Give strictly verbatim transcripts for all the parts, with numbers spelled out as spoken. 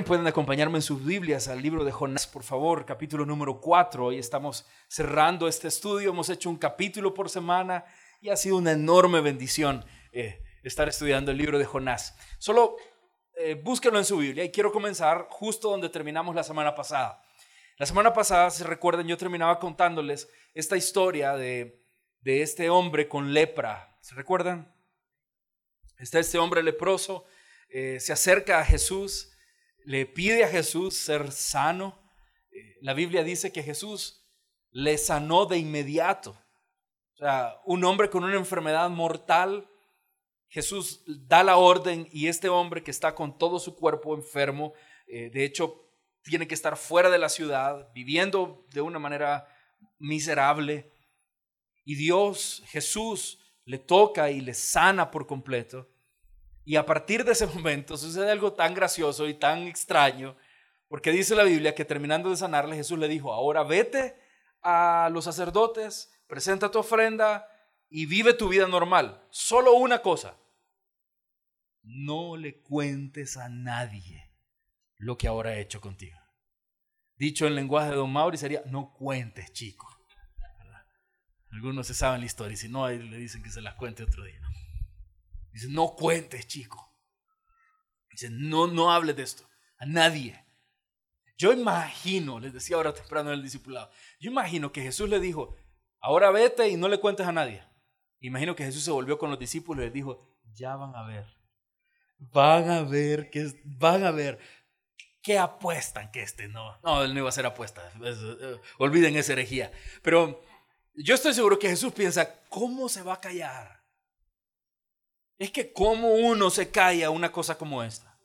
pueden acompañarme en sus Biblias al libro de Jonás, por favor, capítulo número cuatro. Hoy estamos cerrando este estudio, hemos hecho un capítulo por semana y ha sido una enorme bendición eh, estar estudiando el libro de Jonás. Solo eh, búsquenlo en su Biblia y quiero comenzar justo donde terminamos la semana pasada. La semana pasada, si recuerdan, yo terminaba contándoles esta historia de, de este hombre con lepra. ¿Se recuerdan? Está este hombre leproso, eh, se acerca a Jesús, le pide a Jesús ser sano. Eh, la Biblia dice que Jesús le sanó de inmediato. O sea, un hombre con una enfermedad mortal, Jesús da la orden y este hombre que está con todo su cuerpo enfermo, eh, de hecho, tiene que estar fuera de la ciudad, viviendo de una manera miserable. Y Dios, Jesús, le toca y le sana por completo. Y a partir de ese momento sucede algo tan gracioso y tan extraño, porque dice la Biblia que terminando de sanarle, Jesús le dijo: ahora vete a los sacerdotes, presenta tu ofrenda y vive tu vida normal. Solo una cosa: no le cuentes a nadie lo que ahora he hecho contigo. Dicho en lenguaje de Don Mauri sería: no cuentes, chico. ¿Verdad? Algunos se saben la historia y si no, ahí le dicen que se las cuente otro día. Dice: no cuentes, chico. Dice: no, no hables de esto a nadie. Yo imagino, les decía ahora temprano en el discipulado, yo imagino que Jesús le dijo: ahora vete y no le cuentes a nadie. Imagino que Jesús se volvió con los discípulos y les dijo: ya van a ver, van a ver, que van a ver, que apuestan que este no, no, él no iba a hacer apuestas, olviden esa herejía. Pero yo estoy seguro que Jesús piensa: ¿cómo se va a callar? Es que ¿cómo uno se calla una cosa como esta?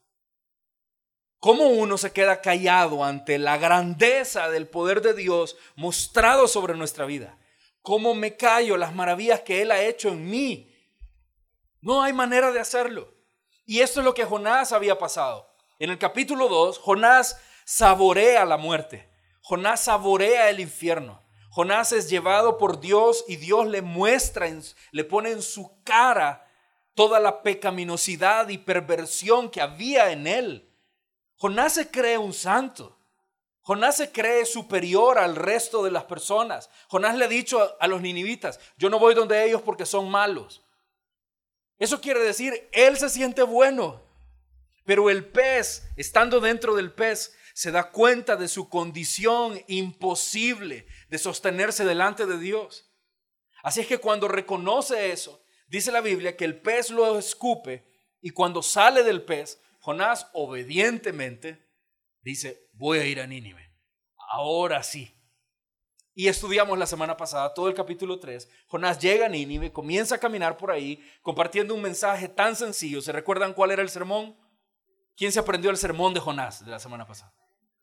¿Cómo uno se queda callado ante la grandeza del poder de Dios mostrado sobre nuestra vida? ¿Cómo me callo las maravillas que Él ha hecho en mí? No hay manera de hacerlo. Y esto es lo que Jonás había pasado. En el capítulo dos, Jonás saborea la muerte. Jonás saborea el infierno. Jonás es llevado por Dios y Dios le muestra, le pone en su cara toda la pecaminosidad y perversión que había en él. Jonás se cree un santo. Jonás se cree superior al resto de las personas. Jonás le ha dicho a, a los ninivitas: yo no voy donde ellos porque son malos. Eso quiere decir, él se siente bueno. Pero el pez, estando dentro del pez, se da cuenta de su condición imposible de sostenerse delante de Dios. Así es que cuando reconoce eso, dice la Biblia que el pez lo escupe y cuando sale del pez, Jonás obedientemente dice: voy a ir a Nínive. Ahora sí. Y estudiamos la semana pasada todo el capítulo tres. Jonás llega a Nínive, comienza a caminar por ahí compartiendo un mensaje tan sencillo. ¿Se recuerdan cuál era el sermón? ¿Quién se aprendió el sermón de Jonás de la semana pasada?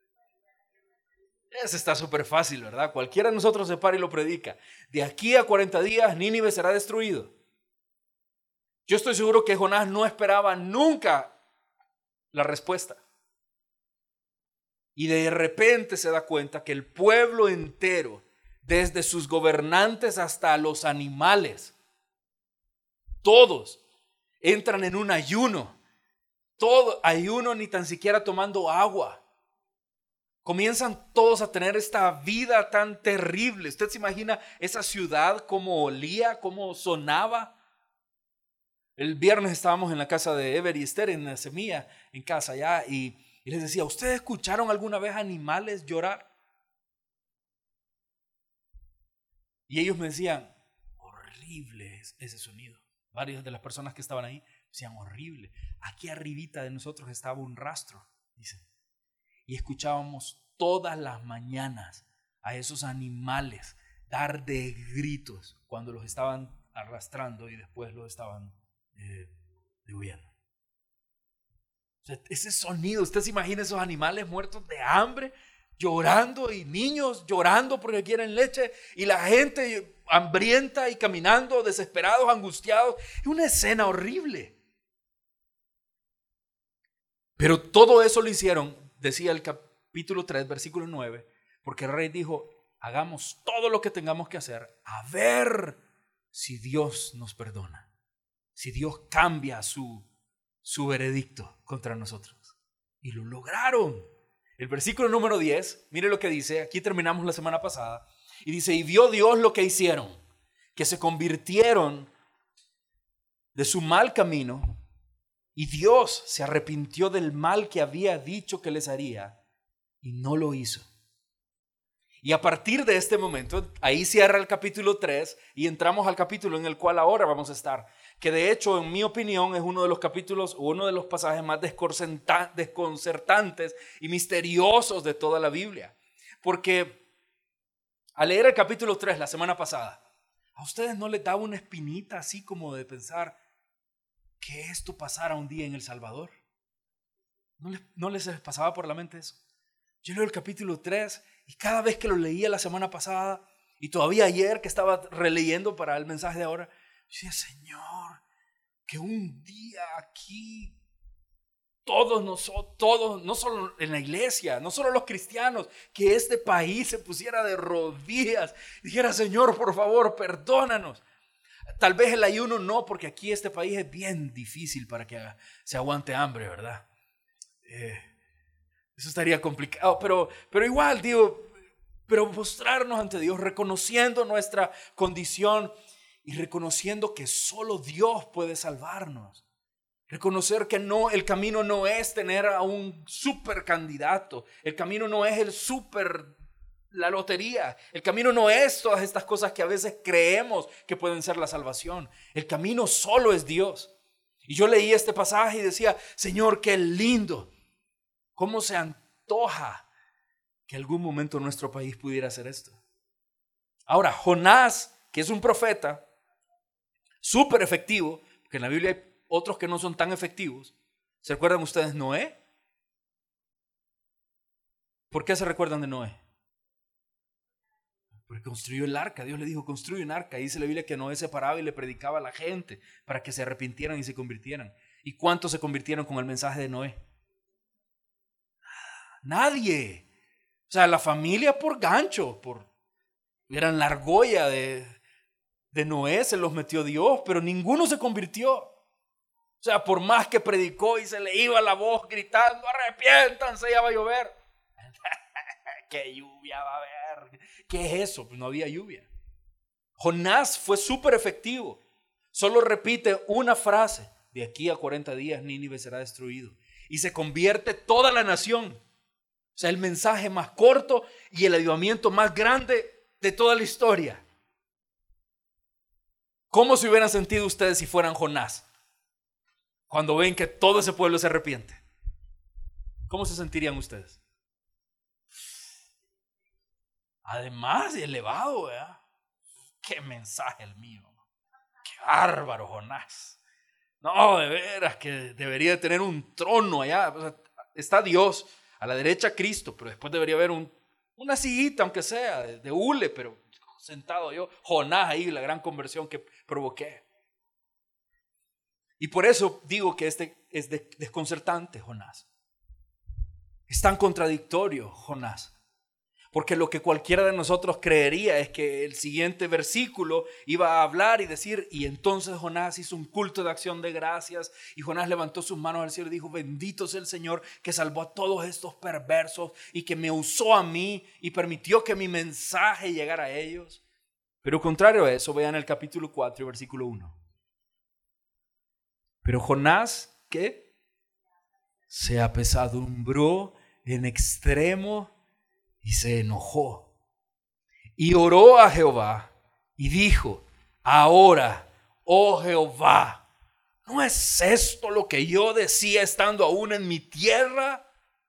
Ese está súper fácil, ¿verdad? Cualquiera de nosotros se para y lo predica. De aquí a cuarenta días Nínive será destruido. Yo estoy seguro que Jonás no esperaba nunca la respuesta. Y de repente se da cuenta que el pueblo entero, desde sus gobernantes hasta los animales, todos entran en un ayuno. Todo ayuno, ni tan siquiera tomando agua. Comienzan todos a tener esta vida tan terrible. ¿Usted se imagina esa ciudad cómo olía, cómo sonaba? El viernes estábamos en la casa de Ever y Esther, en la Semilla, en casa allá, y, y les decía: ¿ustedes escucharon alguna vez animales llorar? Y ellos me decían: horrible es ese sonido. Varias de las personas que estaban ahí decían: horrible. Aquí arribita de nosotros estaba un rastro, dicen, y escuchábamos todas las mañanas a esos animales dar de gritos cuando los estaban arrastrando y después los estaban Eh, degollando. O sea, ese sonido, usted se imagina esos animales muertos de hambre, llorando, y niños llorando porque quieren leche, y la gente hambrienta y caminando, desesperados, angustiados. Es una escena horrible. Pero todo eso lo hicieron, decía el capítulo tres, versículo nueve, porque el rey dijo: hagamos todo lo que tengamos que hacer, a ver si Dios nos perdona, si Dios cambia su, su veredicto contra nosotros. Y lo lograron. El versículo número diez, mire lo que dice, aquí terminamos la semana pasada, y dice, y vio Dios lo que hicieron, que se convirtieron de su mal camino, y Dios se arrepintió del mal que había dicho que les haría, y no lo hizo. Y a partir de este momento, ahí cierra el capítulo tres y entramos al capítulo en el cual ahora vamos a estar, que de hecho, en mi opinión, es uno de los capítulos, uno de los pasajes más desconcertantes y misteriosos de toda la Biblia. Porque al leer el capítulo tres la semana pasada, ¿a ustedes no les daba una espinita así como de pensar que esto pasara un día en El Salvador? ¿No les, no les pasaba por la mente eso? Yo leo el capítulo tres y cada vez que lo leía la semana pasada y todavía ayer que estaba releyendo para el mensaje de ahora, yo decía, Señor, que un día aquí todos nosotros, todos, no solo en la iglesia, no solo los cristianos, que este país se pusiera de rodillas y dijera, Señor, por favor, perdónanos. Tal vez el ayuno no, porque aquí este país es bien difícil para que se aguante hambre, ¿verdad? Eh, eso estaría complicado, pero, pero igual, digo, pero postrarnos ante Dios, reconociendo nuestra condición y reconociendo que solo Dios puede salvarnos. Reconocer que no, el camino no es tener a un super candidato, el camino no es el super, la lotería, el camino no es todas estas cosas que a veces creemos que pueden ser la salvación. El camino solo es Dios. Y yo leí este pasaje y decía, Señor, qué lindo, cómo se antoja que algún momento nuestro país pudiera hacer esto. Ahora, Jonás, que es un profeta súper efectivo, porque en la Biblia hay otros que no son tan efectivos. ¿Se recuerdan ustedes Noé? ¿Por qué se recuerdan de Noé? Porque construyó el arca. Dios le dijo, construye un arca. Y dice la Biblia que Noé se paraba y le predicaba a la gente para que se arrepintieran y se convirtieran. ¿Y cuántos se convirtieron con el mensaje de Noé? Nadie. O sea, la familia por gancho, por eran la argolla de, de Noé, se los metió Dios, pero ninguno se convirtió. O sea, por más que predicó y se le iba la voz gritando, arrepiéntanse, ya va a llover. ¿Qué lluvia va a haber? ¿Qué es eso? Pues no había lluvia. Jonás fue súper efectivo. Solo repite una frase: de aquí a cuarenta días Nínive será destruido. Y se convierte toda la nación. O sea, el mensaje más corto y el avivamiento más grande de toda la historia. ¿Cómo se hubieran sentido ustedes si fueran Jonás? Cuando ven que todo ese pueblo se arrepiente. ¿Cómo se sentirían ustedes? Además, elevado, ¿verdad? Qué mensaje el mío. Qué bárbaro, Jonás. No, de veras que debería tener un trono allá. O sea, está Dios, a la derecha Cristo, pero después debería haber un, una sillita, aunque sea, de, de hule, pero sentado yo. Jonás ahí, la gran conversión que provoqué. Y por eso digo que este es desconcertante, Jonás. Es tan contradictorio, Jonás. Porque lo que cualquiera de nosotros creería es que el siguiente versículo iba a hablar y decir, y entonces Jonás hizo un culto de acción de gracias, y Jonás levantó sus manos al cielo y dijo, bendito sea el Señor que salvó a todos estos perversos y que me usó a mí y permitió que mi mensaje llegara a ellos. Pero contrario a eso, vean el capítulo cuatro, versículo uno. Pero Jonás, ¿qué? Se apesadumbró en extremo y se enojó. Y oró a Jehová y dijo, ahora, oh Jehová, ¿no es esto lo que yo decía estando aún en mi tierra?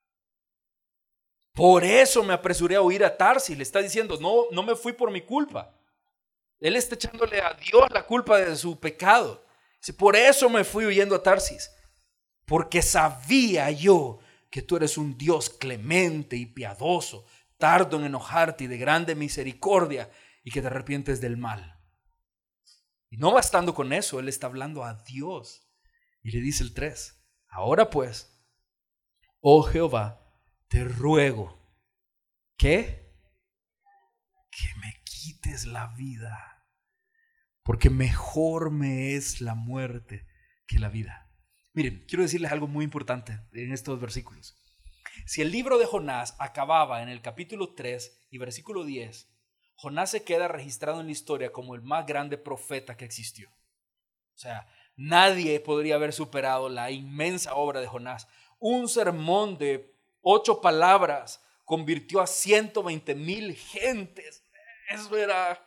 Por eso me apresuré a huir a Tarsis. Le está diciendo, no, no me fui por mi culpa. Él está echándole a Dios la culpa de su pecado. Dice, por eso me fui huyendo a Tarsis, porque sabía yo que tú eres un Dios clemente y piadoso, tardo en enojarte y de grande misericordia, y que te arrepientes del mal. Y no bastando con eso, él está hablando a Dios. Y le dice el tres, ahora pues, oh Jehová, te ruego, ¿qué? Que me quites la vida, porque mejor me es la muerte que la vida. Miren, quiero decirles algo muy importante en estos versículos. Si el libro de Jonás acababa en el capítulo tres y versículo diez, Jonás se queda registrado en la historia como el más grande profeta que existió. O sea, nadie podría haber superado la inmensa obra de Jonás. Un sermón de ocho palabras convirtió a ciento veinte mil gentes. Eso era...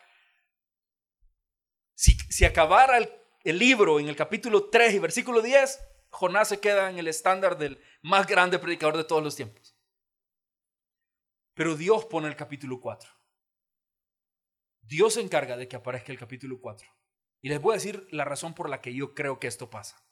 Si, si acabara el, el libro en el capítulo tres y versículo diez, Jonás se queda en el estándar del más grande predicador de todos los tiempos. Pero Dios pone el capítulo cuatro. Dios se encarga de que aparezca el capítulo cuatro. Y les voy a decir la razón por la que yo creo que esto pasa.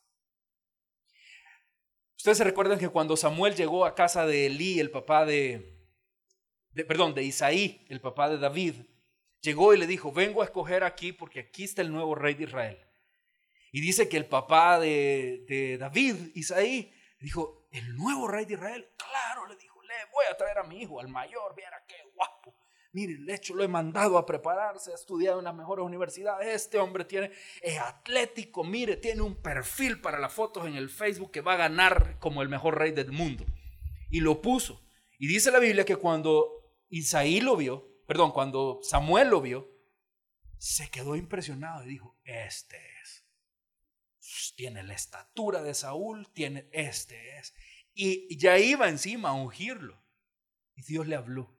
Ustedes se recuerdan que cuando Samuel llegó a casa de Elí, el papá de, de perdón, de Isaí, el papá de David, llegó y le dijo, vengo a escoger aquí porque aquí está el nuevo rey de Israel. Y dice que el papá de, de David, Isaí, dijo, ¿el nuevo rey de Israel? Claro, le dijo, le voy a traer a mi hijo, al mayor, viera qué guapo. Mire, de hecho lo he mandado a prepararse, ha estudiado en las mejores universidades. Este hombre tiene, es atlético, mire, tiene un perfil para las fotos en el Facebook que va a ganar como el mejor rey del mundo. Y lo puso. Y dice la Biblia que cuando Isaí lo vio, perdón, cuando Samuel lo vio, se quedó impresionado y dijo, este es. Tiene la estatura de Saúl, tiene, este es. Y ya iba encima a ungirlo. Y Dios le habló.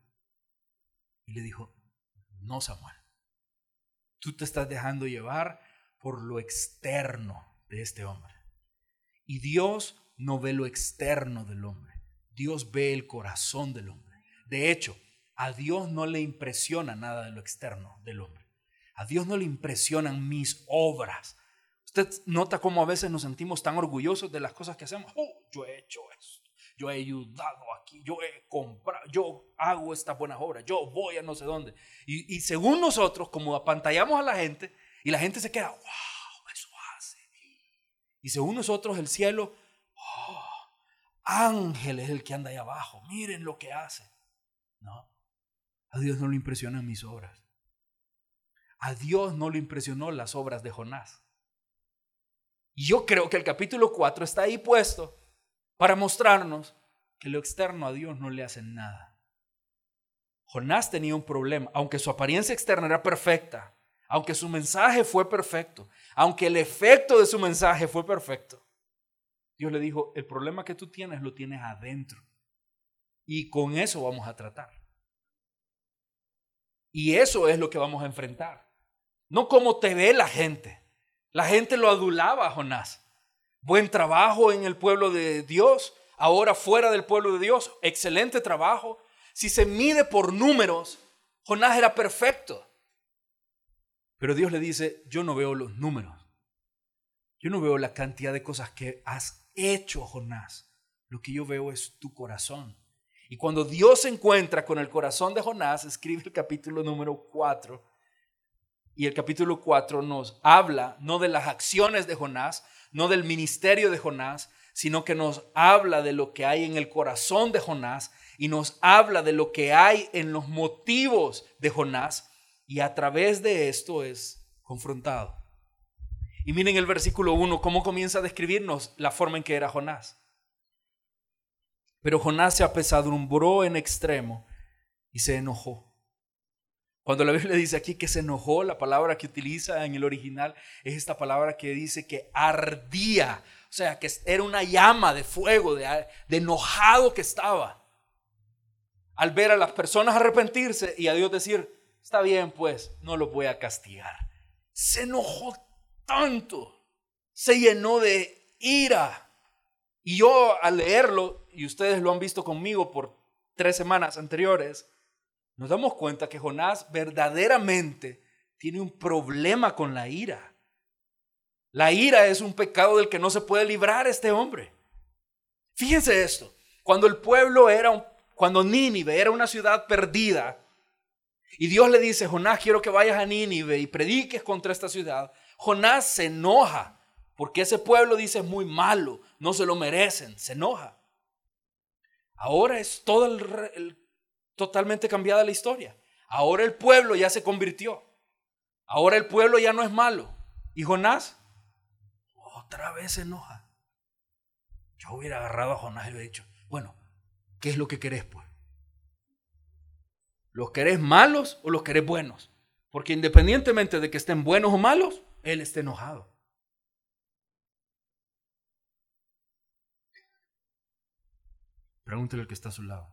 Y le dijo, no, Samuel, tú te estás dejando llevar por lo externo de este hombre. Y Dios no ve lo externo del hombre. Dios ve el corazón del hombre. De hecho, a Dios no le impresiona nada de lo externo del hombre. A Dios no le impresionan mis obras. Usted nota cómo a veces nos sentimos tan orgullosos de las cosas que hacemos. Oh, yo he hecho esto. Yo he ayudado aquí, yo he comprado, yo hago estas buenas obras, yo voy a no sé dónde. Y, y según nosotros, como apantallamos a la gente, y la gente se queda, wow, eso hace. Y según nosotros, el cielo, oh, Ángel es el que anda ahí abajo, miren lo que hace. No, a Dios no le impresionan mis obras. A Dios no le impresionó las obras de Jonás. Y yo creo que el capítulo cuatro está ahí puesto para mostrarnos que lo externo a Dios no le hace nada. Jonás tenía un problema, aunque su apariencia externa era perfecta, aunque su mensaje fue perfecto, aunque el efecto de su mensaje fue perfecto. Dios le dijo, el problema que tú tienes lo tienes adentro y con eso vamos a tratar. Y eso es lo que vamos a enfrentar. No como te ve la gente. La gente lo adulaba a Jonás. Buen trabajo en el pueblo de Dios, ahora fuera del pueblo de Dios, excelente trabajo. Si se mide por números, Jonás era perfecto. Pero Dios le dice, yo no veo los números. Yo no veo la cantidad de cosas que has hecho, Jonás. Lo que yo veo es tu corazón. Y cuando Dios se encuentra con el corazón de Jonás, escribe el capítulo número cuatro. Y el capítulo cuatro nos habla no de las acciones de Jonás, no del ministerio de Jonás, sino que nos habla de lo que hay en el corazón de Jonás y nos habla de lo que hay en los motivos de Jonás, y a través de esto es confrontado. Y miren el versículo uno, cómo comienza a describirnos la forma en que era Jonás. Pero Jonás se apesadumbró en extremo y se enojó. Cuando la Biblia dice aquí que se enojó, la palabra que utiliza en el original es esta palabra que dice que ardía. O sea, que era una llama de fuego, de, de enojado que estaba. Al ver a las personas arrepentirse y a Dios decir, está bien pues, no lo voy a castigar. Se enojó tanto, se llenó de ira. Y yo al leerlo, y ustedes lo han visto conmigo por tres semanas anteriores, nos damos cuenta que Jonás verdaderamente tiene un problema con la ira. La ira es un pecado del que no se puede librar este hombre. Fíjense esto, cuando el pueblo era, un, cuando Nínive era una ciudad perdida, y Dios le dice, Jonás, quiero que vayas a Nínive y prediques contra esta ciudad, Jonás se enoja, porque ese pueblo dice es muy malo, no se lo merecen, se enoja. Ahora es todo el, el totalmente cambiada la historia. Ahora el pueblo ya se convirtió. Ahora el pueblo ya no es malo. Y Jonás otra vez se enoja. Yo hubiera agarrado a Jonás y le hubiera dicho, bueno, ¿qué es lo que querés pues? ¿Los querés malos o los querés buenos? Porque independientemente de que estén buenos o malos, él está enojado. Pregúntale al que está a su lado.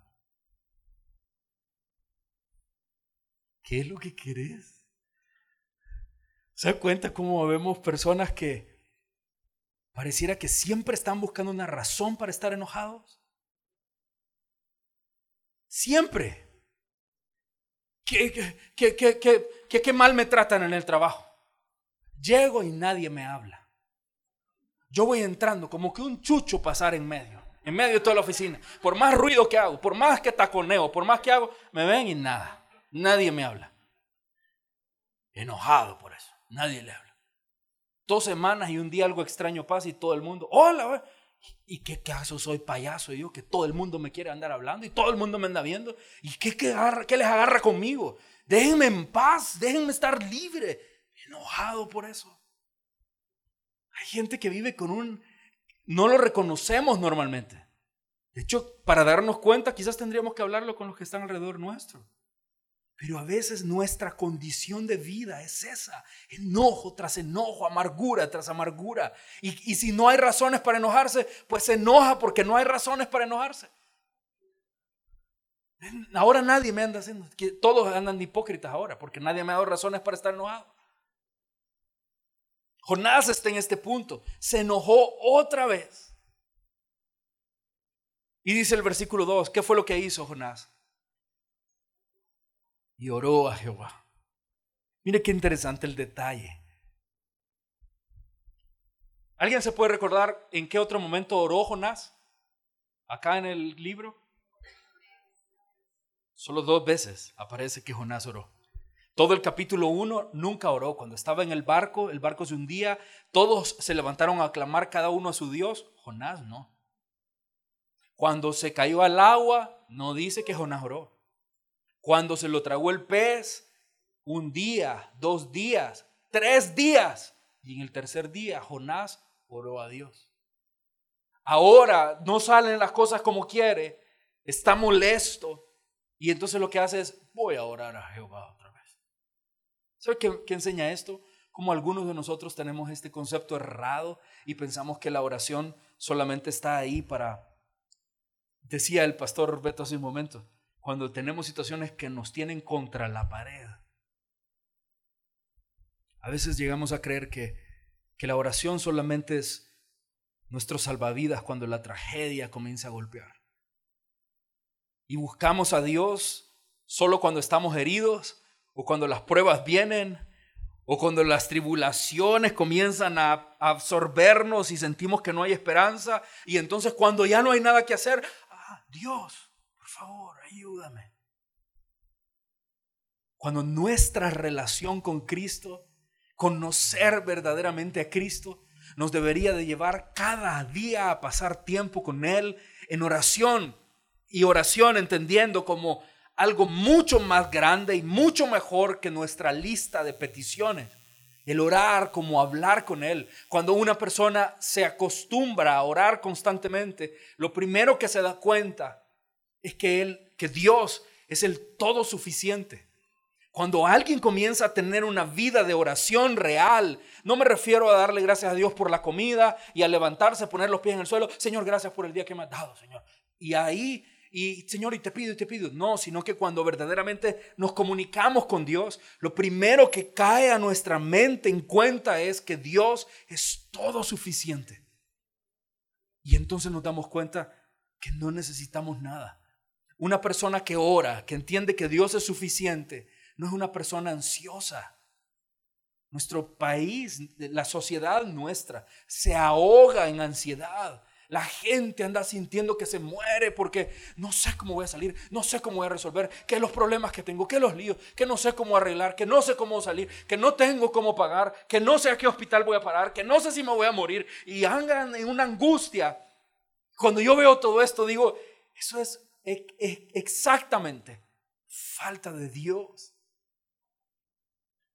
¿Qué es lo que querés? ¿Se da cuenta cómo vemos personas que pareciera que siempre están buscando una razón para estar enojados? Siempre. ¿Qué, qué, qué, qué, qué, qué, qué mal me tratan en el trabajo? Llego y nadie me habla. Yo voy entrando como que un chucho pasar en medio. En medio de toda la oficina. Por más ruido que hago, por más que taconeo, por más que hago, me ven y nada. Nadie me habla. Enojado por eso. Nadie le habla. Dos semanas y un día algo extraño pasa y todo el mundo, hola, ¿y qué caso soy payaso yo? Que todo el mundo me quiere andar hablando y todo el mundo me anda viendo. ¿Y qué, qué, agarra, qué les agarra conmigo? Déjenme en paz, déjenme estar libre. Enojado por eso. Hay gente que vive con un... No lo reconocemos normalmente. De hecho, para darnos cuenta, quizás tendríamos que hablarlo con los que están alrededor nuestro. Pero a veces nuestra condición de vida es esa. Enojo tras enojo, amargura tras amargura. Y, y si no hay razones para enojarse, pues se enoja porque no hay razones para enojarse. Ahora nadie me anda haciendo, que todos andan de hipócritas ahora, porque nadie me ha dado razones para estar enojado. Jonás está en este punto. Se enojó otra vez. Y dice el versículo dos, ¿qué fue lo que hizo Jonás? Y oró a Jehová. Mire qué interesante el detalle. ¿Alguien se puede recordar en qué otro momento oró Jonás? Acá en el libro. Solo dos veces aparece que Jonás oró. Todo el capítulo uno nunca oró. Cuando estaba en el barco, el barco se hundía, todos se levantaron a clamar cada uno a su Dios. Jonás no. Cuando se cayó al agua, no dice que Jonás oró. Cuando se lo tragó el pez, un día, dos días, tres días. Y en el tercer día, Jonás oró a Dios. Ahora no salen las cosas como quiere, está molesto. Y entonces lo que hace es, voy a orar a Jehová otra vez. ¿Sabe qué, qué enseña esto? Como algunos de nosotros tenemos este concepto errado y pensamos que la oración solamente está ahí para, decía el pastor Beto hace un momento, cuando tenemos situaciones que nos tienen contra la pared. A veces llegamos a creer que, que la oración solamente es nuestro salvavidas cuando la tragedia comienza a golpear. Y buscamos a Dios solo cuando estamos heridos, o cuando las pruebas vienen, o cuando las tribulaciones comienzan a absorbernos y sentimos que no hay esperanza. Y entonces cuando ya no hay nada que hacer, ah, Dios, por favor, ayúdame. Cuando nuestra relación con Cristo, conocer verdaderamente a Cristo, nos debería de llevar cada día a pasar tiempo con Él en oración. Y oración entendiendo como algo mucho más grande y mucho mejor que nuestra lista de peticiones. El orar como hablar con Él. Cuando una persona se acostumbra a orar constantemente, lo primero que se da cuenta es que, él, que Dios es el todo suficiente. Cuando alguien comienza a tener una vida de oración real, no me refiero a darle gracias a Dios por la comida y a levantarse, poner los pies en el suelo. Señor, gracias por el día que me has dado, Señor. Y ahí... Y Señor, y te pido y te pido. No, sino que cuando verdaderamente nos comunicamos con Dios, lo primero que cae a nuestra mente en cuenta es que Dios es todo suficiente. Y entonces nos damos cuenta que no necesitamos nada. Una persona que ora, que entiende que Dios es suficiente, no es una persona ansiosa. Nuestro país, la sociedad nuestra, se ahoga en ansiedad. La gente anda sintiendo que se muere porque no sé cómo voy a salir, no sé cómo voy a resolver, que los problemas que tengo, que los líos, que no sé cómo arreglar, que no sé cómo salir, que no tengo cómo pagar, que no sé a qué hospital voy a parar, que no sé si me voy a morir y andan en una angustia. Cuando yo veo todo esto digo, eso es exactamente falta de Dios.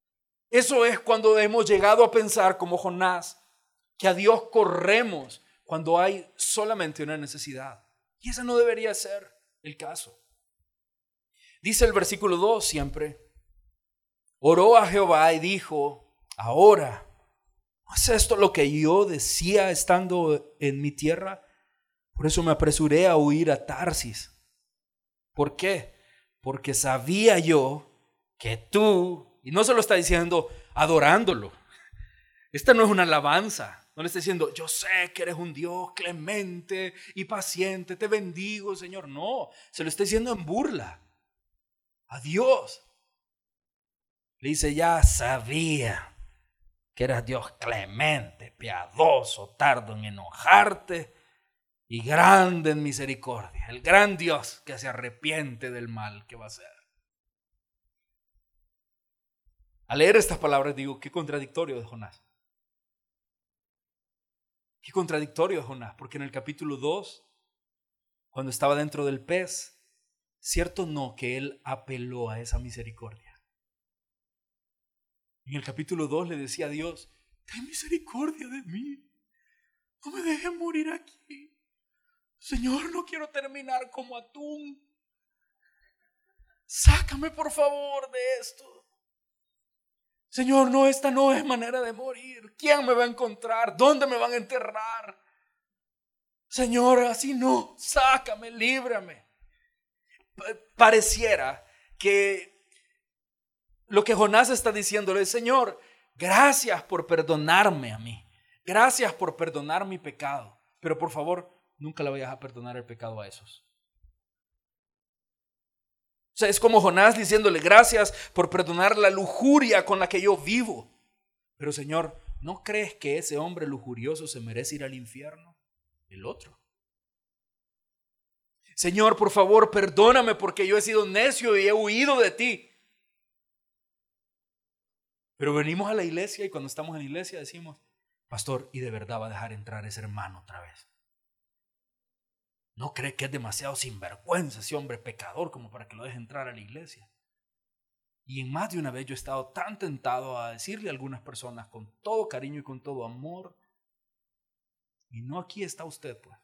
Eso es cuando hemos llegado a pensar como Jonás, que a Dios corremos cuando hay solamente una necesidad. Y ese no debería ser el caso. Dice el versículo dos siempre, oró a Jehová y dijo, ahora, ¿no es esto lo que yo decía estando en mi tierra? Por eso me apresuré a huir a Tarsis. ¿Por qué? Porque sabía yo que tú, y no se lo está diciendo adorándolo, esta no es una alabanza, no le está diciendo, yo sé que eres un Dios clemente y paciente, te bendigo, Señor. No, se lo está diciendo en burla a Dios. Le dice, ya sabía que eras Dios clemente, piadoso, tardo en enojarte y grande en misericordia. El gran Dios que se arrepiente del mal que va a hacer. Al leer estas palabras digo, qué contradictorio de Jonás. Qué contradictorio de Jonás, porque en el capítulo dos, cuando estaba dentro del pez, cierto no que él apeló a esa misericordia. En el capítulo dos le decía a Dios, ten misericordia de mí, no me dejes morir aquí. Señor, no quiero terminar como atún. Sácame por favor de esto. Señor, no, esta no es manera de morir. ¿Quién me va a encontrar? ¿Dónde me van a enterrar? Señor, así no, sácame, líbrame. Pareciera que lo que Jonás está diciéndole es, Señor, gracias por perdonarme a mí. Gracias por perdonar mi pecado. Pero por favor, nunca le vayas a perdonar el pecado a esos. O sea, es como Jonás diciéndole, gracias por perdonar la lujuria con la que yo vivo. Pero Señor, ¿no crees que ese hombre lujurioso se merece ir al infierno? El otro. Señor, por favor, perdóname porque yo he sido necio y he huido de ti. Pero venimos a la iglesia y cuando estamos en la iglesia decimos, pastor, ¿y de verdad va a dejar entrar ese hermano otra vez? ¿No cree que es demasiado sinvergüenza ese hombre pecador como para que lo deje entrar a la iglesia? Y en más de una vez yo he estado tan tentado a decirle a algunas personas con todo cariño y con todo amor, y no aquí está usted, pues.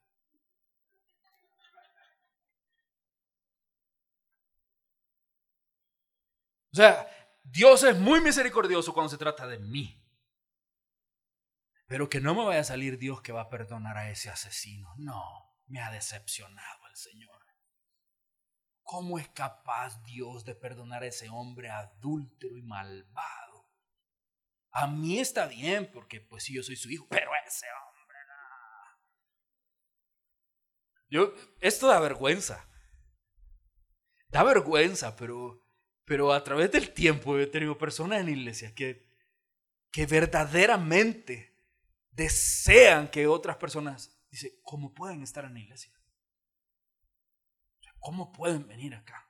O sea, Dios es muy misericordioso cuando se trata de mí. Pero que no me vaya a salir Dios que va a perdonar a ese asesino. No, me ha decepcionado el Señor. ¿Cómo es capaz Dios de perdonar a ese hombre adúltero y malvado? A mí está bien porque pues sí, yo soy su hijo, pero ese hombre no. Yo, esto da vergüenza. Da vergüenza, pero, pero a través del tiempo he tenido personas en la iglesia que, que verdaderamente desean que otras personas, dice, ¿cómo pueden estar en la iglesia? ¿Cómo pueden venir acá?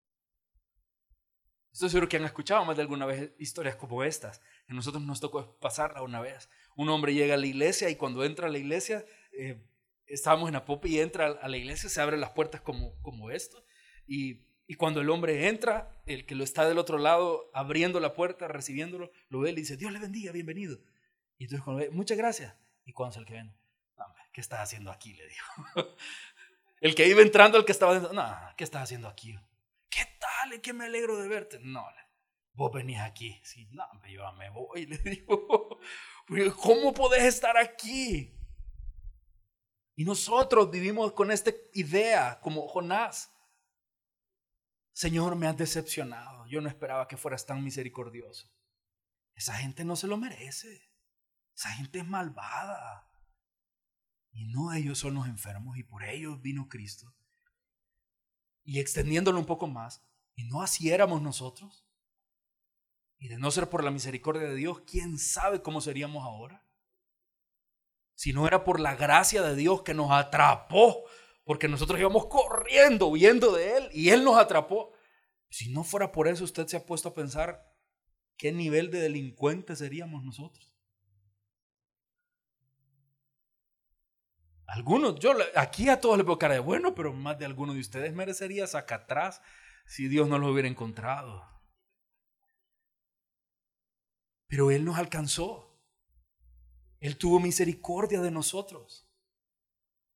Estoy seguro que han escuchado más de alguna vez historias como estas. A nosotros nos tocó pasarla una vez. Un hombre llega a la iglesia y cuando entra a la iglesia, eh, estábamos en Apope y entra a la iglesia, se abren las puertas como, como esto. Y, y cuando el hombre entra, el que lo está del otro lado abriendo la puerta, recibiéndolo, lo ve y le dice, Dios le bendiga, bienvenido. Y entonces cuando ve, muchas gracias. Y cuando se el que ven, no, ¿qué estás haciendo aquí? Le dijo. El que iba entrando, el que estaba dentro, no, ¿qué estás haciendo aquí? ¿Qué tal? ¿Qué me alegro de verte? No, vos venís aquí. Sí, no, yo me voy, le digo. ¿Cómo podés estar aquí? Y nosotros vivimos con esta idea, como Jonás. Señor, me has decepcionado. Yo no esperaba que fueras tan misericordioso. Esa gente no se lo merece. Esa gente es malvada. Y no ellos son los enfermos y por ellos vino Cristo. Y extendiéndolo un poco más, ¿y no así éramos nosotros? Y de no ser por la misericordia de Dios, ¿quién sabe cómo seríamos ahora? Si no era por la gracia de Dios que nos atrapó, porque nosotros íbamos corriendo, huyendo de Él, y Él nos atrapó. Si no fuera por eso, usted se ha puesto a pensar qué nivel de delincuentes seríamos nosotros. Algunos, yo aquí a todos les veo cara de bueno, pero más de algunos de ustedes merecería saca atrás si Dios no los hubiera encontrado. Pero Él nos alcanzó. Él tuvo misericordia de nosotros.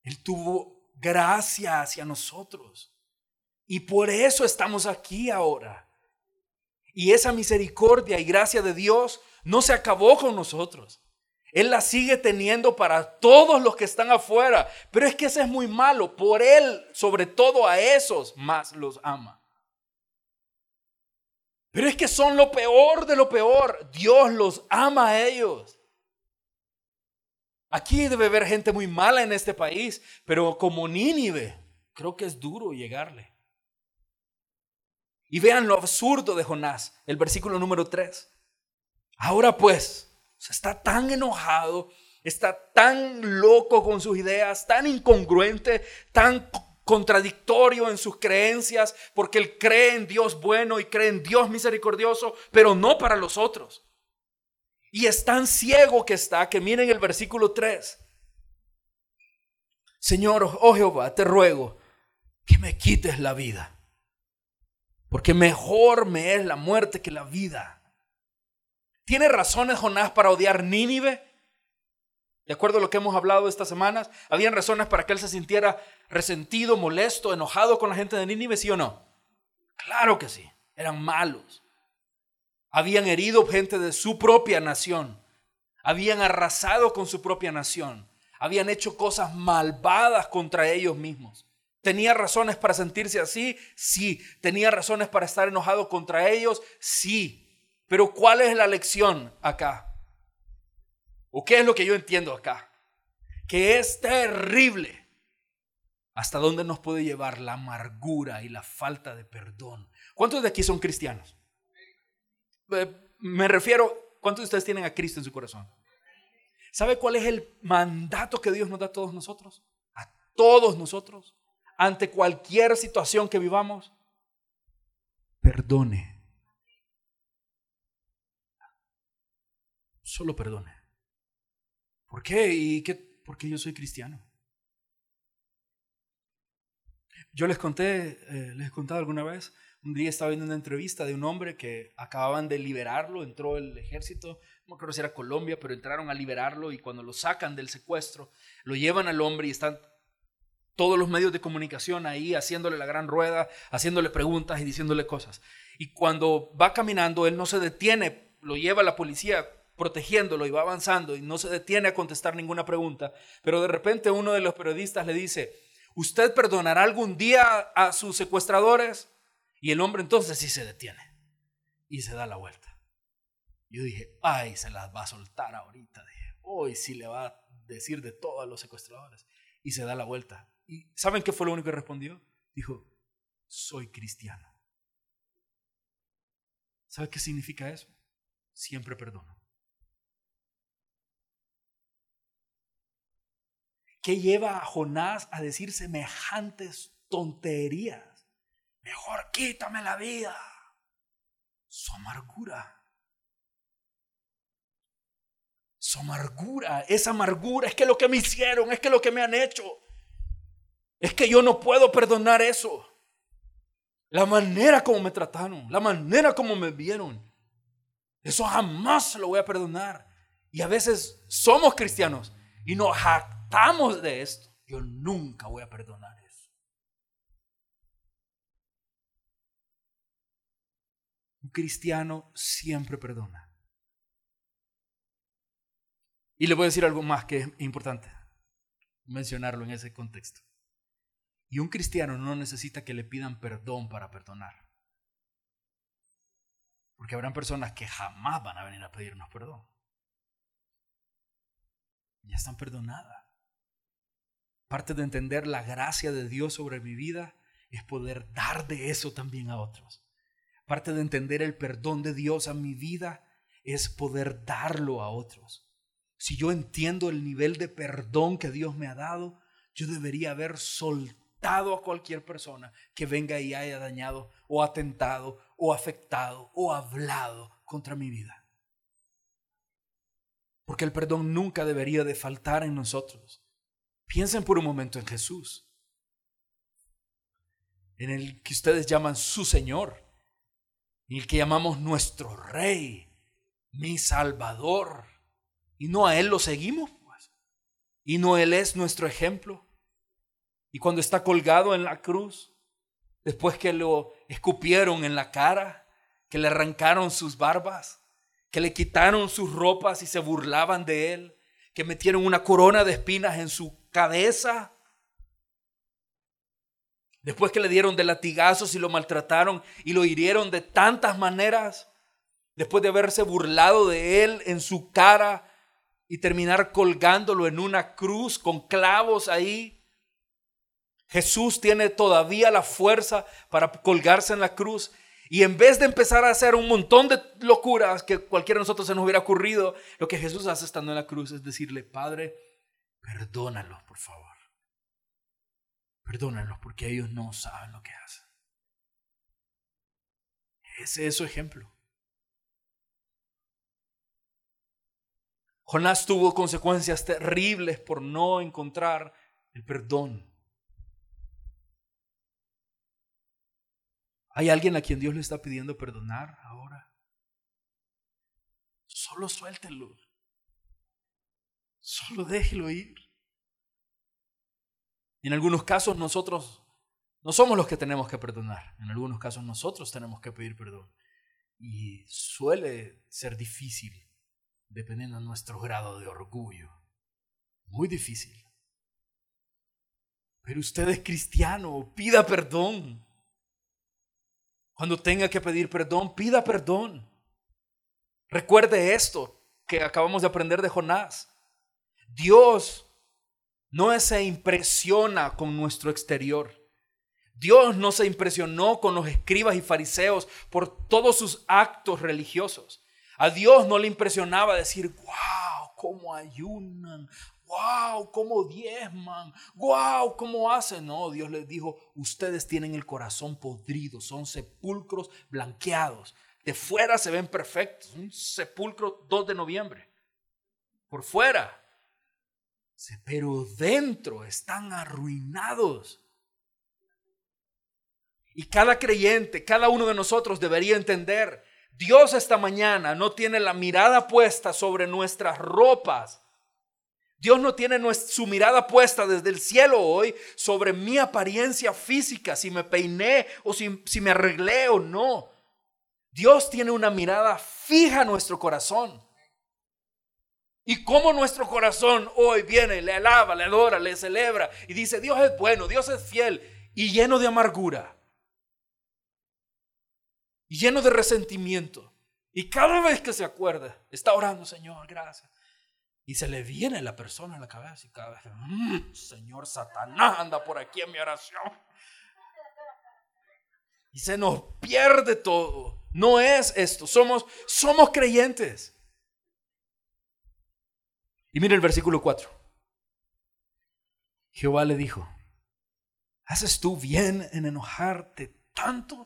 Él tuvo gracia hacia nosotros. Y por eso estamos aquí ahora. Y esa misericordia y gracia de Dios no se acabó con nosotros. Él la sigue teniendo para todos los que están afuera. Pero es que ese es muy malo. Por Él, sobre todo a esos, más los ama. Pero es que son lo peor de lo peor. Dios los ama a ellos. Aquí debe haber gente muy mala en este país, pero como Nínive, creo que es duro llegarle. Y vean lo absurdo de Jonás, el versículo número tres. Ahora pues, está tan enojado, está tan loco con sus ideas, tan incongruente, tan contradictorio en sus creencias, porque él cree en Dios bueno y cree en Dios misericordioso, pero no para los otros. Y es tan ciego que está, que miren el versículo tres. Señor, oh Jehová, te ruego que me quites la vida, porque mejor me es la muerte que la vida. ¿Tiene razones Jonás para odiar Nínive? De acuerdo a lo que hemos hablado estas semanas, ¿habían razones para que él se sintiera resentido, molesto, enojado con la gente de Nínive, sí o no? Claro que sí, eran malos. Habían herido gente de su propia nación. Habían arrasado con su propia nación. Habían hecho cosas malvadas contra ellos mismos. ¿Tenía razones para sentirse así? Sí. ¿Tenía razones para estar enojado contra ellos? Sí. Pero ¿cuál es la lección acá? ¿O qué es lo que yo entiendo acá? Que es terrible. ¿Hasta dónde nos puede llevar la amargura y la falta de perdón? ¿Cuántos de aquí son cristianos? Me refiero, ¿cuántos de ustedes tienen a Cristo en su corazón? ¿Sabe cuál es el mandato que Dios nos da a todos nosotros? A todos nosotros, ante cualquier situación que vivamos, perdone. Solo perdone. ¿Por qué? ¿Y qué? Porque yo soy cristiano. Yo les conté, eh, les he contado alguna vez. Un día estaba viendo una entrevista de un hombre que acababan de liberarlo, entró el ejército, no creo si era Colombia, pero entraron a liberarlo y cuando lo sacan del secuestro, lo llevan al hombre y están todos los medios de comunicación ahí haciéndole la gran rueda, haciéndole preguntas y diciéndole cosas. Y cuando va caminando, él no se detiene, lo lleva la policía protegiéndolo y va avanzando y no se detiene a contestar ninguna pregunta, pero de repente uno de los periodistas le dice, ¿usted perdonará algún día a sus secuestradores? Y el hombre entonces sí se detiene y se da la vuelta. Yo dije, ay, se las va a soltar ahorita. Dije, hoy sí le va a decir de todo a los secuestradores. Y se da la vuelta. ¿Y saben qué fue lo único que respondió? Dijo, soy cristiano. ¿Sabe qué significa eso? Siempre perdono. ¿Qué lleva a Jonás a decir semejantes tonterías? Mejor quítame la vida. Su amargura. Su amargura. Esa amargura es que lo que me hicieron, es que lo que me han hecho. Es que yo no puedo perdonar eso. La manera como me trataron, la manera como me vieron. Eso jamás lo voy a perdonar. Y a veces somos cristianos y nos jactamos de esto. Yo nunca voy a perdonar eso. Un cristiano siempre perdona. Y le voy a decir algo más que es importante mencionarlo en ese contexto. Y un cristiano no necesita que le pidan perdón para perdonar. Porque habrán personas que jamás van a venir a pedirnos perdón. Ya están perdonadas. Parte de entender la gracia de Dios sobre mi vida es poder dar de eso también a otros. Parte de entender el perdón de Dios a mi vida es poder darlo a otros. Si yo entiendo el nivel de perdón que Dios me ha dado, yo debería haber soltado a cualquier persona que venga y haya dañado o atentado o afectado o hablado contra mi vida. Porque el perdón nunca debería de faltar en nosotros. Piensen por un momento en Jesús, en el que ustedes llaman su Señor, en el que llamamos nuestro Rey, mi Salvador. Y no a Él lo seguimos, pues. Y no Él es nuestro ejemplo. Y cuando está colgado en la cruz, después que lo escupieron en la cara, que le arrancaron sus barbas, que le quitaron sus ropas y se burlaban de él, que metieron una corona de espinas en su cabeza, después que le dieron de latigazos y lo maltrataron y lo hirieron de tantas maneras, después de haberse burlado de él en su cara y terminar colgándolo en una cruz con clavos ahí, Jesús tiene todavía la fuerza para colgarse en la cruz. Y en vez de empezar a hacer un montón de locuras que cualquiera de nosotros se nos hubiera ocurrido, lo que Jesús hace estando en la cruz es decirle: Padre, perdónalos, por favor. Perdónalos porque ellos no saben lo que hacen. Ese es su ejemplo. Jonás tuvo consecuencias terribles por no encontrar el perdón. ¿Hay alguien a quien Dios le está pidiendo perdonar ahora? Solo suéltelo. Solo déjelo ir. En algunos casos nosotros no somos los que tenemos que perdonar. En algunos casos nosotros tenemos que pedir perdón. Y suele ser difícil, dependiendo de nuestro grado de orgullo. Muy difícil. Pero usted es cristiano, pida perdón. Cuando tenga que pedir perdón, pida perdón. Recuerde esto que acabamos de aprender de Jonás. Dios no se impresiona con nuestro exterior. Dios no se impresionó con los escribas y fariseos por todos sus actos religiosos. A Dios no le impresionaba decir: wow, cómo ayunan, wow, cómo diezman, wow, cómo hacen. No, Dios les dijo: ustedes tienen el corazón podrido, son sepulcros blanqueados. De fuera se ven perfectos, un sepulcro dos de noviembre. Por fuera. Pero dentro están arruinados. Y cada creyente, cada uno de nosotros debería entender: Dios esta mañana no tiene la mirada puesta sobre nuestras ropas. Dios no tiene su mirada puesta desde el cielo hoy sobre mi apariencia física, si me peiné o si, si me arreglé o no. Dios tiene una mirada fija en nuestro corazón. Y como nuestro corazón hoy viene, le alaba, le adora, le celebra y dice: Dios es bueno, Dios es fiel, y lleno de amargura y lleno de resentimiento, y cada vez que se acuerda está orando: Señor, gracias, y se le viene la persona a la cabeza, y cada vez mmm, Señor, Satanás anda por aquí en mi oración, y se nos pierde todo. No es esto, somos, somos creyentes. Y mire el versículo cuatro. Jehová le dijo: ¿haces tú bien en enojarte tanto?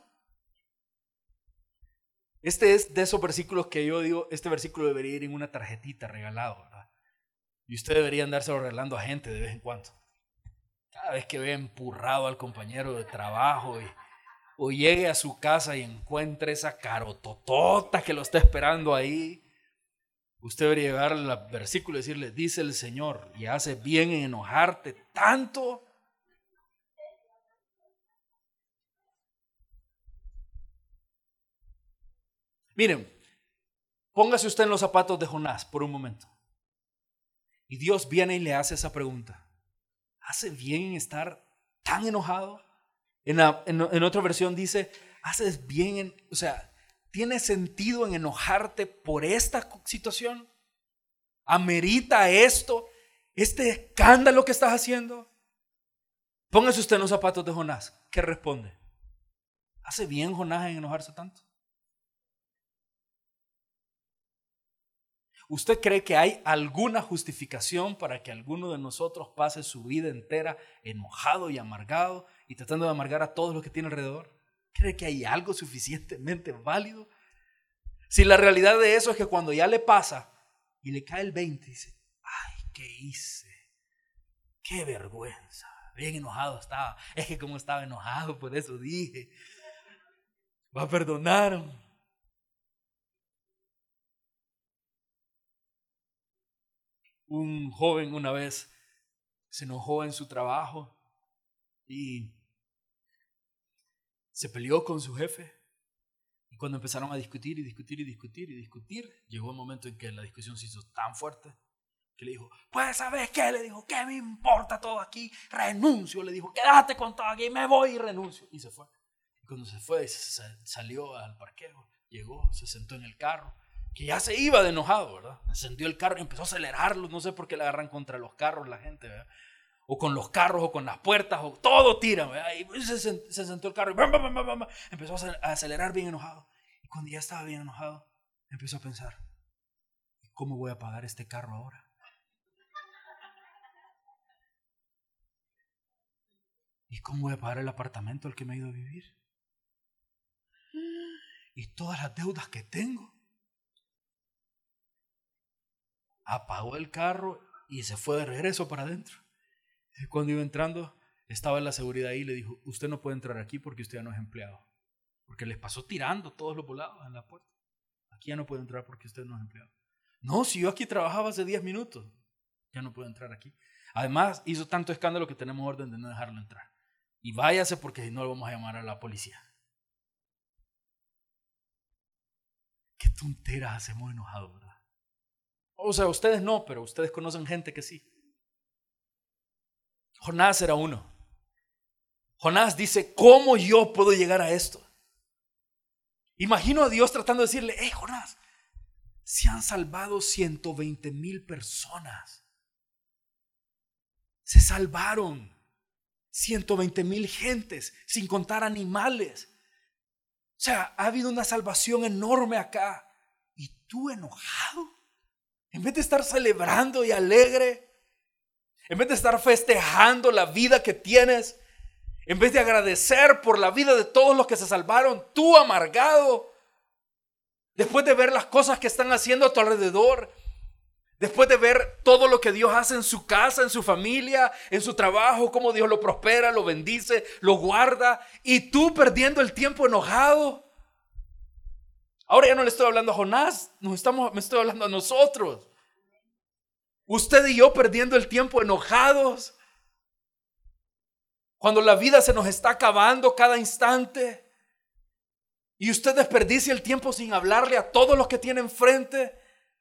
Este es de esos versículos que yo digo: este versículo debería ir en una tarjetita regalado, ¿verdad? Y usted debería andárselo regalando a gente de vez en cuando. Cada vez que ve empurrado al compañero de trabajo y, o llegue a su casa y encuentre esa carototota que lo está esperando ahí, usted debería llevarle al versículo y decirle: dice el Señor, y hace bien en enojarte tanto. Miren, póngase usted en los zapatos de Jonás por un momento. Y Dios viene y le hace esa pregunta: ¿hace bien en estar tan enojado? En, la, en, en otra versión dice: ¿haces bien en, o sea, ¿tiene sentido en enojarte por esta situación? ¿Amerita esto, este escándalo que estás haciendo? Póngase usted en los zapatos de Jonás. ¿Qué responde? ¿Hace bien Jonás en enojarse tanto? ¿Usted cree que hay alguna justificación para que alguno de nosotros pase su vida entera enojado y amargado y tratando de amargar a todos los que tiene alrededor? ¿Cree que hay algo suficientemente válido? Si la realidad de eso es que cuando ya le pasa y le cae el veinte, dice: ay, ¿qué hice? ¡Qué vergüenza! Bien enojado estaba. Es que como estaba enojado, por eso dije: va a perdonar. Un joven una vez se enojó en su trabajo y se peleó con su jefe. Y cuando empezaron a discutir y discutir y discutir y discutir, llegó un momento en que la discusión se hizo tan fuerte que le dijo, pues ¿sabes qué? Le dijo, ¿qué me importa todo aquí? Renuncio. Le dijo, quédate con todo aquí, me voy y renuncio. Y se fue. Y cuando se fue, se salió al parqueo, llegó, se sentó en el carro, que ya se iba de enojado, ¿verdad? Encendió el carro y empezó a acelerarlo. No sé por qué le agarran contra los carros la gente, ¿verdad? O con los carros, o con las puertas, o todo tira, ¿verdad? Y se, se sentó el carro y bam, bam, bam, bam, bam, empezó a acelerar bien enojado. Y cuando ya estaba bien enojado, empezó a pensar, ¿cómo voy a pagar este carro ahora? ¿Y cómo voy a pagar el apartamento al que me he ido a vivir? Y todas las deudas que tengo. Apagó el carro y se fue de regreso para adentro. Y cuando iba entrando, estaba la seguridad ahí y le dijo, usted no puede entrar aquí porque usted ya no es empleado. Porque les pasó tirando todos los volados en la puerta. Aquí ya no puede entrar porque usted no es empleado. No, si yo aquí trabajaba hace diez minutos, ya no puedo entrar aquí. Además, hizo tanto escándalo que tenemos orden de no dejarlo entrar. Y váyase porque si no le vamos a llamar a la policía. Qué tonteras hacemos enojados, ¿verdad? O sea, ustedes no, pero ustedes conocen gente que sí. Jonás era uno. Jonás dice, ¿cómo yo puedo llegar a esto? Imagino a Dios tratando de decirle, hey Jonás, se han salvado ciento veinte mil personas. Se salvaron ciento veinte mil gentes, sin contar animales. O sea, ha habido una salvación enorme acá. ¿Y tú enojado? En vez de estar celebrando y alegre, en vez de estar festejando la vida que tienes, en vez de agradecer por la vida de todos los que se salvaron, tú amargado, después de ver las cosas que están haciendo a tu alrededor, después de ver todo lo que Dios hace en su casa, en su familia, en su trabajo, cómo Dios lo prospera, lo bendice, lo guarda, y tú perdiendo el tiempo enojado. Ahora ya no le estoy hablando a Jonás, nos estamos, me estoy hablando a nosotros. Usted y yo perdiendo el tiempo enojados, cuando la vida se nos está acabando cada instante, y usted desperdicia el tiempo sin hablarle a todos los que tiene enfrente,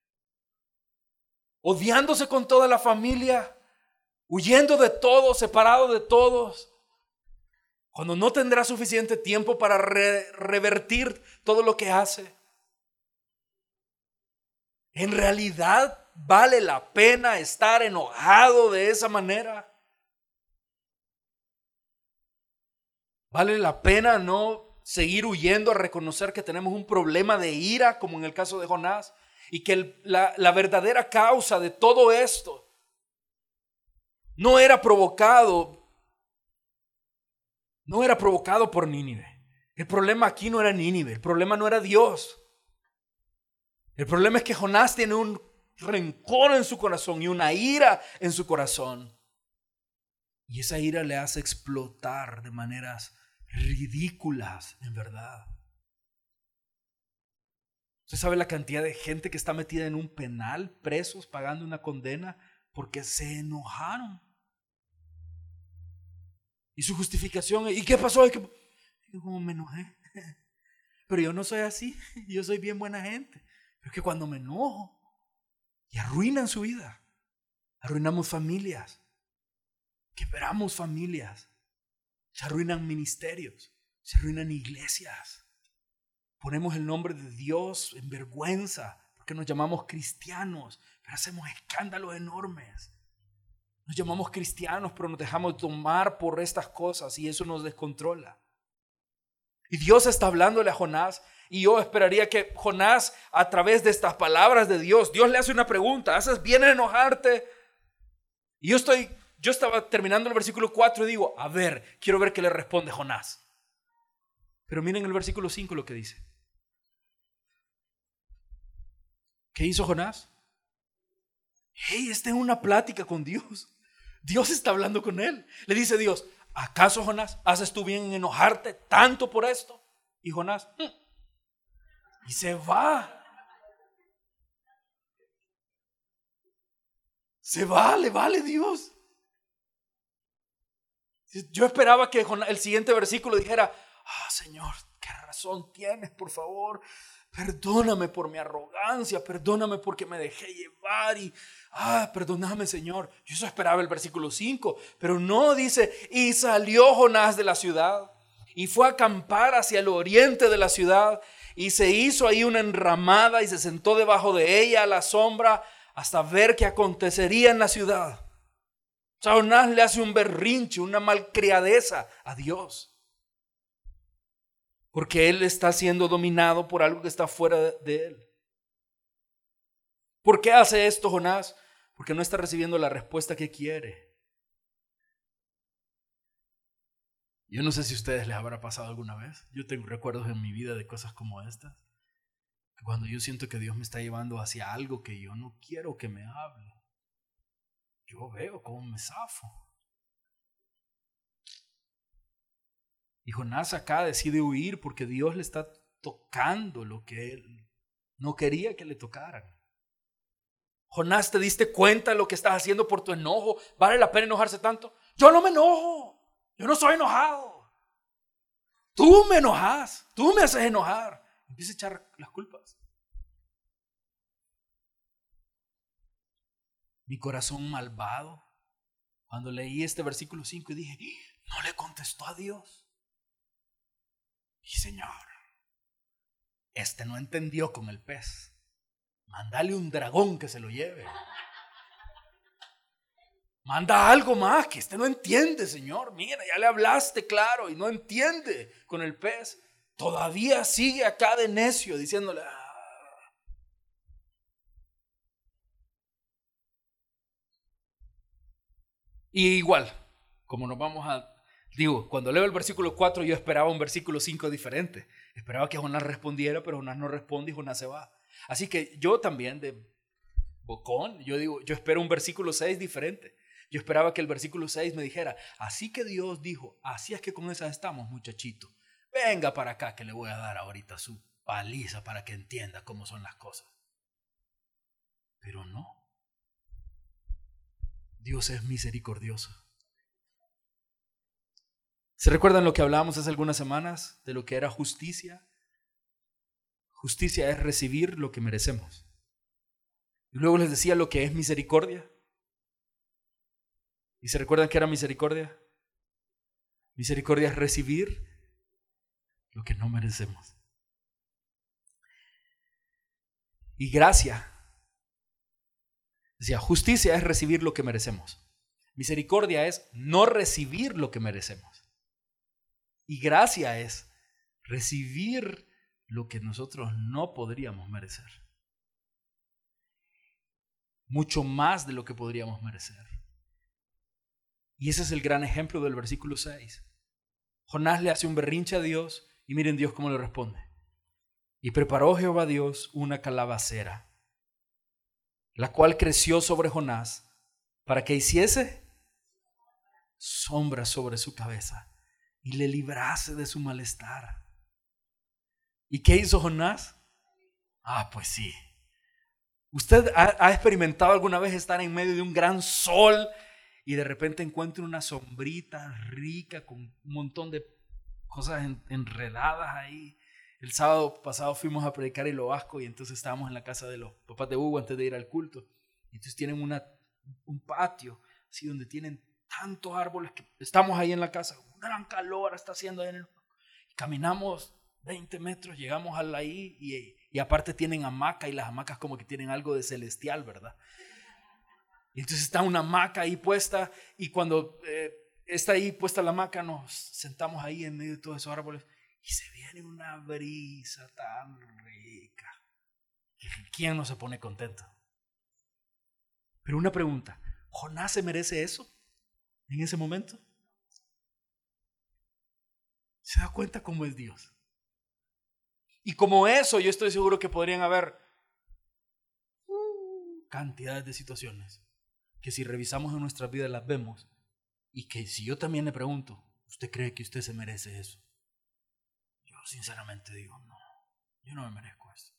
odiándose con toda la familia, huyendo de todos, separado de todos, cuando no tendrá suficiente tiempo para re- revertir todo lo que hace. En realidad, ¿vale la pena estar enojado de esa manera? ¿Vale la pena no seguir huyendo a reconocer que tenemos un problema de ira, como en el caso de Jonás? Y que el, la, la verdadera causa de todo esto no era provocado, no era provocado por Nínive. El problema aquí no era Nínive, el problema no era Dios. El problema es que Jonás tiene un rencor en su corazón y una ira en su corazón. Y esa ira le hace explotar de maneras ridículas, en verdad. ¿Usted sabe la cantidad de gente que está metida en un penal, presos, pagando una condena porque se enojaron? Y su justificación, ¿y qué pasó? ¿Qué... ¿Cómo me enojé? Pero yo no soy así, yo soy bien buena gente. Pero es que cuando me enojo, y arruinan su vida, arruinamos familias, quebramos familias, se arruinan ministerios, se arruinan iglesias. Ponemos el nombre de Dios en vergüenza porque nos llamamos cristianos, pero hacemos escándalos enormes. Nos llamamos cristianos, pero nos dejamos tomar por estas cosas y eso nos descontrola. Y Dios está hablándole a Jonás, y yo esperaría que Jonás, a través de estas palabras de Dios, Dios le hace una pregunta: ¿haces bien en enojarte? Y yo estoy, yo estaba terminando el versículo cuatro y digo, a ver, quiero ver qué le responde Jonás. Pero miren el versículo cinco lo que dice. ¿Qué hizo Jonás? Hey, está en una plática con Dios. Dios está hablando con él. Le dice Dios, ¿acaso Jonás haces tú bien en enojarte tanto por esto? Y Jonás, hm, y se va. Se va, le vale Dios. Yo esperaba que el siguiente versículo dijera, ah, Señor, qué razón tienes, por favor. Perdóname por mi arrogancia, perdóname porque me dejé llevar y, ah, perdóname, Señor. Yo eso esperaba el versículo cinco, pero no dice, y salió Jonás de la ciudad y fue a acampar hacia el oriente de la ciudad y se hizo ahí una enramada y se sentó debajo de ella a la sombra hasta ver qué acontecería en la ciudad. O sea, Jonás le hace un berrinche, una malcriadeza a Dios. Porque él está siendo dominado por algo que está fuera de él. ¿Por qué hace esto Jonás? Porque no está recibiendo la respuesta que quiere. Yo no sé si a ustedes les habrá pasado alguna vez. Yo tengo recuerdos en mi vida de cosas como estas. Cuando yo siento que Dios me está llevando hacia algo que yo no quiero que me hable, yo veo cómo me zafo. Y Jonás acá decide huir porque Dios le está tocando lo que él no quería que le tocaran. Jonás, ¿te diste cuenta de lo que estás haciendo por tu enojo? ¿Vale la pena enojarse tanto? Yo no me enojo. Yo no soy enojado. Tú me enojas. Tú me haces enojar. Empieza a echar las culpas. Mi corazón malvado. Cuando leí este versículo cinco y dije, no le contestó a Dios. Y Señor, este no entendió con el pez. Mándale un dragón que se lo lleve. Manda algo más, que este no entiende, Señor. Mira, ya le hablaste claro y no entiende con el pez. Todavía sigue acá de necio diciéndole, ah. Y igual, como nos vamos a... Digo, cuando leo el versículo cuatro yo esperaba un versículo cinco diferente. Esperaba que Jonás respondiera, pero Jonás no responde y Jonás se va. Así que yo también de bocón, yo digo, yo espero un versículo seis diferente. Yo esperaba que el versículo seis me dijera, así que Dios dijo, así es que con esas estamos, muchachito. Venga para acá que le voy a dar ahorita su paliza para que entienda cómo son las cosas. Pero no. Dios es misericordioso. ¿Se recuerdan lo que hablábamos hace algunas semanas de lo que era justicia? Justicia es recibir lo que merecemos. Y luego les decía lo que es misericordia. ¿Y se recuerdan qué era misericordia? Misericordia es recibir lo que no merecemos. Y gracia, decía, justicia es recibir lo que merecemos. Misericordia es no recibir lo que merecemos. Y gracia es recibir lo que nosotros no podríamos merecer. Mucho más de lo que podríamos merecer. Y ese es el gran ejemplo del versículo seis. Jonás le hace un berrinche a Dios y miren Dios cómo le responde. Y preparó Jehová Dios una calabacera, la cual creció sobre Jonás para que hiciese sombra sobre su cabeza y le librase de su malestar. ¿Y qué hizo Jonás? Ah, pues sí. ¿Usted ha, ha experimentado alguna vez estar en medio de un gran sol y de repente encuentra una sombrita rica con un montón de cosas en, enredadas ahí? El sábado pasado fuimos a predicar en Lo Vasco y entonces estábamos en la casa de los papás de Hugo antes de ir al culto. Y entonces tienen una, un patio así donde tienen tantos árboles que estamos ahí en la casa. Un gran calor está haciendo ahí en el... Caminamos veinte metros, llegamos al ahí y, y aparte tienen hamaca y las hamacas como que tienen algo de celestial, ¿verdad? Y entonces está una hamaca ahí puesta y cuando eh, está ahí puesta la hamaca nos sentamos ahí en medio de todos esos árboles y se viene una brisa tan rica. ¿Quién no se pone contento? Pero una pregunta, ¿Jonás se merece eso en ese momento? ¿Se da cuenta cómo es Dios? Y como eso, yo estoy seguro que podrían haber uh, cantidades de situaciones que si revisamos en nuestras vidas las vemos y que si yo también le pregunto, ¿usted cree que usted se merece eso? Yo sinceramente digo, no, yo no me merezco eso.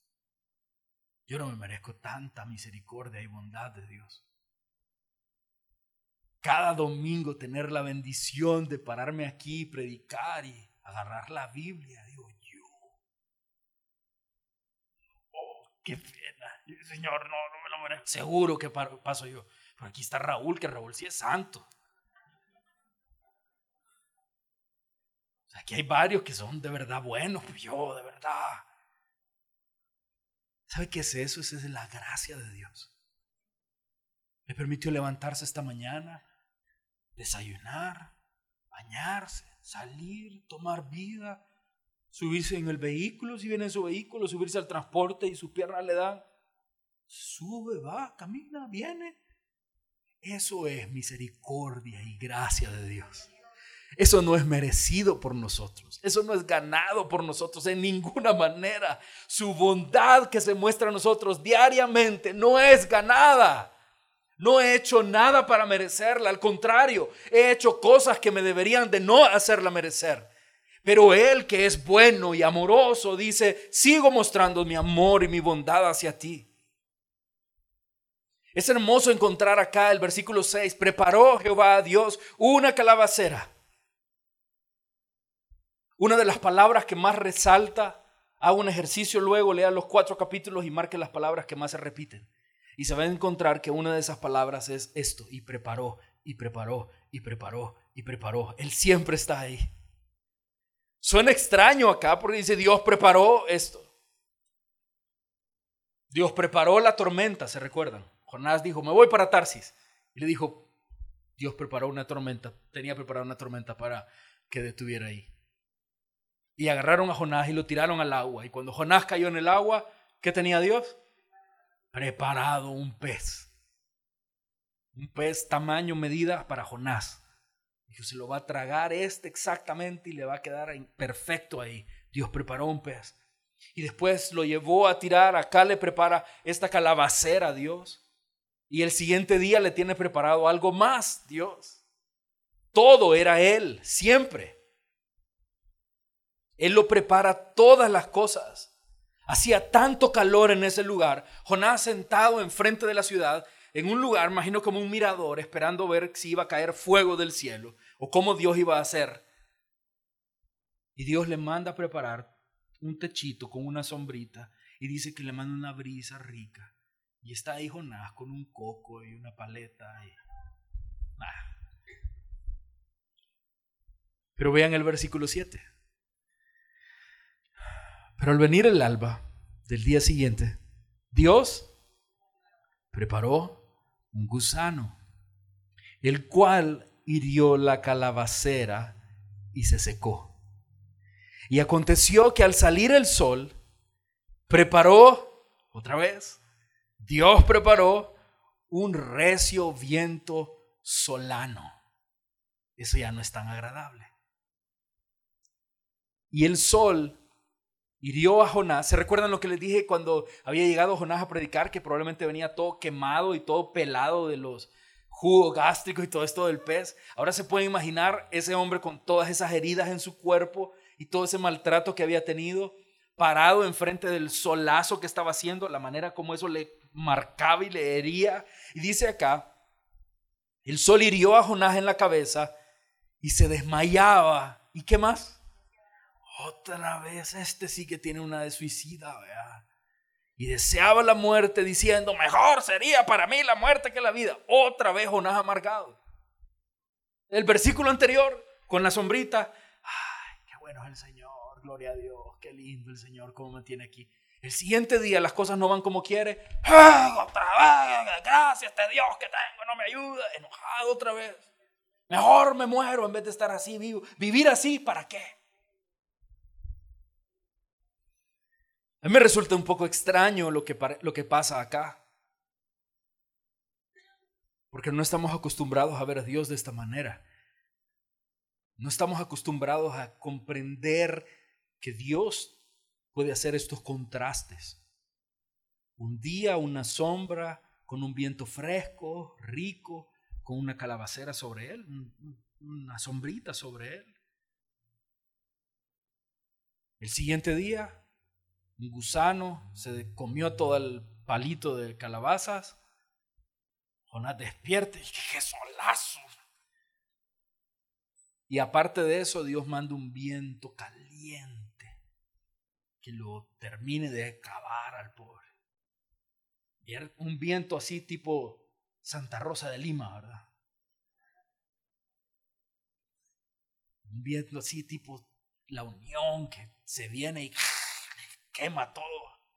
Yo no me merezco tanta misericordia y bondad de Dios. cada domingo tener la bendición de pararme aquí y predicar y agarrar la Biblia. Digo yo, oh, qué pena. Señor, no, no me lo merezco. Seguro que paso yo. Pero aquí está Raúl, que Raúl sí es santo. Aquí hay varios que son de verdad buenos, yo de verdad. ¿Sabe qué es eso? Esa es la gracia de Dios. Me permitió levantarse esta mañana, desayunar, bañarse, salir, tomar vida, subirse en el vehículo, si viene en su vehículo, subirse al transporte y sus piernas le dan. Sube, va, camina, viene. Eso es misericordia y gracia de Dios. Eso no es merecido por nosotros. Eso no es ganado por nosotros en ninguna manera. Su bondad que se muestra a nosotros diariamente no es ganada. No he hecho nada para merecerla. Al contrario, he hecho cosas que me deberían de no hacerla merecer. Pero Él, que es bueno y amoroso, dice: sigo mostrando mi amor y mi bondad hacia ti. Es hermoso encontrar acá el versículo seis. Preparó Jehová a Dios una calabacera. Una de las palabras que más resalta, haga un ejercicio luego, lea los cuatro capítulos y marque las palabras que más se repiten. Y se va a encontrar que una de esas palabras es esto: y preparó, y preparó, y preparó, y preparó. Él siempre está ahí. Suena extraño acá porque dice: Dios preparó esto. Dios preparó la tormenta, ¿se recuerdan? Jonás dijo: me voy para Tarsis. Y le dijo: Dios preparó una tormenta, tenía preparada una tormenta para que detuviera ahí. Y agarraron a Jonás y lo tiraron al agua. Y cuando Jonás cayó en el agua, ¿qué tenía Dios? Preparado un pez. Un pez tamaño, medida para Jonás. Dijo: se lo va a tragar este exactamente y le va a quedar perfecto ahí. Dios preparó un pez. Y después lo llevó a tirar. Acá le prepara esta calabacera a Dios. Y el siguiente día le tiene preparado algo más Dios. Todo era Él, siempre. Él lo prepara todas las cosas. Hacía tanto calor en ese lugar. Jonás sentado enfrente de la ciudad, en un lugar, imagino como un mirador, esperando ver si iba a caer fuego del cielo o cómo Dios iba a hacer. Y Dios le manda a preparar un techito con una sombrita y dice que le manda una brisa rica. Y está ahí Jonás con un coco y una paleta. Y... Ah. Pero vean el versículo siete. Pero al venir el alba del día siguiente, Dios preparó un gusano, el cual hirió la calabacera y se secó. Y aconteció que al salir el sol, preparó, otra vez, Dios preparó un recio viento solano. Eso ya no es tan agradable. Y el sol hirió a Jonás. ¿Se recuerdan lo que les dije cuando había llegado Jonás a predicar? Que probablemente venía todo quemado y todo pelado de los jugos gástricos y todo esto del pez. Ahora se pueden imaginar ese hombre con todas esas heridas en su cuerpo y todo ese maltrato que había tenido, parado enfrente del solazo que estaba haciendo, la manera como eso le marcaba y le hería. Y dice acá: el sol hirió a Jonás en la cabeza y se desmayaba. ¿Y qué más? Otra vez, este sí que tiene una de suicida, ¿verdad? Y deseaba la muerte, diciendo: mejor sería para mí la muerte que la vida. Otra vez Jonás amargado. El versículo anterior, con la sombrita: ay, qué bueno es el Señor, gloria a Dios, qué lindo el Señor, cómo me tiene aquí. El siguiente día las cosas no van como quiere. ¡Ah, otra vez! Gracias a este Dios que tengo, no me ayuda. Enojado otra vez. Mejor me muero en vez de estar así vivo. Vivir así, ¿para qué? A mí me resulta un poco extraño lo que, lo que pasa acá. Porque no estamos acostumbrados a ver a Dios de esta manera. No estamos acostumbrados a comprender que Dios puede hacer estos contrastes. Un día una sombra con un viento fresco, rico, con una calabacera sobre él, una sombrita sobre él. El siguiente día, un gusano se comió todo el palito de calabazas. Jonás despierte, ¡qué solazo! Y aparte de eso, Dios manda un viento caliente que lo termine de acabar al pobre. Un viento así tipo Santa Rosa de Lima, ¿verdad? Un viento así tipo La Unión que se viene y quema todo.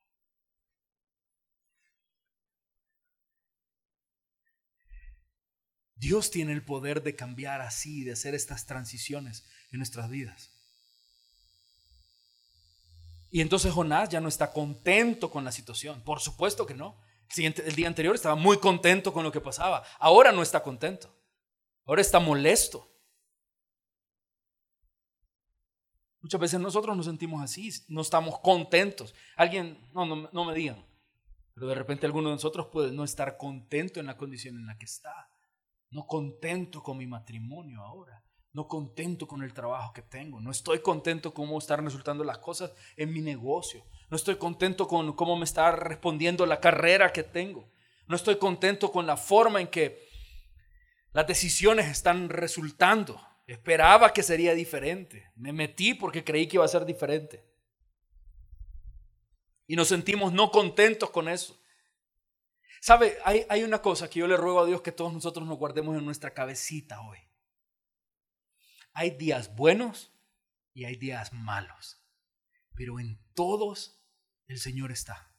Dios tiene el poder de cambiar así, de hacer estas transiciones en nuestras vidas. Y entonces Jonás ya no está contento con la situación. Por supuesto que no. El, siguiente, el día anterior estaba muy contento con lo que pasaba. Ahora no está contento. Ahora está molesto. Muchas veces nosotros nos sentimos así, no estamos contentos. Alguien, no, no, no me digan, pero de repente alguno de nosotros puede no estar contento en la condición en la que está. No contento con mi matrimonio ahora. No contento con el trabajo que tengo. No estoy contento con cómo están resultando las cosas en mi negocio. No estoy contento con cómo me está respondiendo la carrera que tengo. No estoy contento con la forma en que las decisiones están resultando. Esperaba que sería diferente. Me metí porque creí que iba a ser diferente. Y nos sentimos no contentos con eso. ¿Sabe? Hay, hay una cosa que yo le ruego a Dios que todos nosotros nos guardemos en nuestra cabecita hoy. Hay días buenos y hay días malos, pero en todos el Señor está.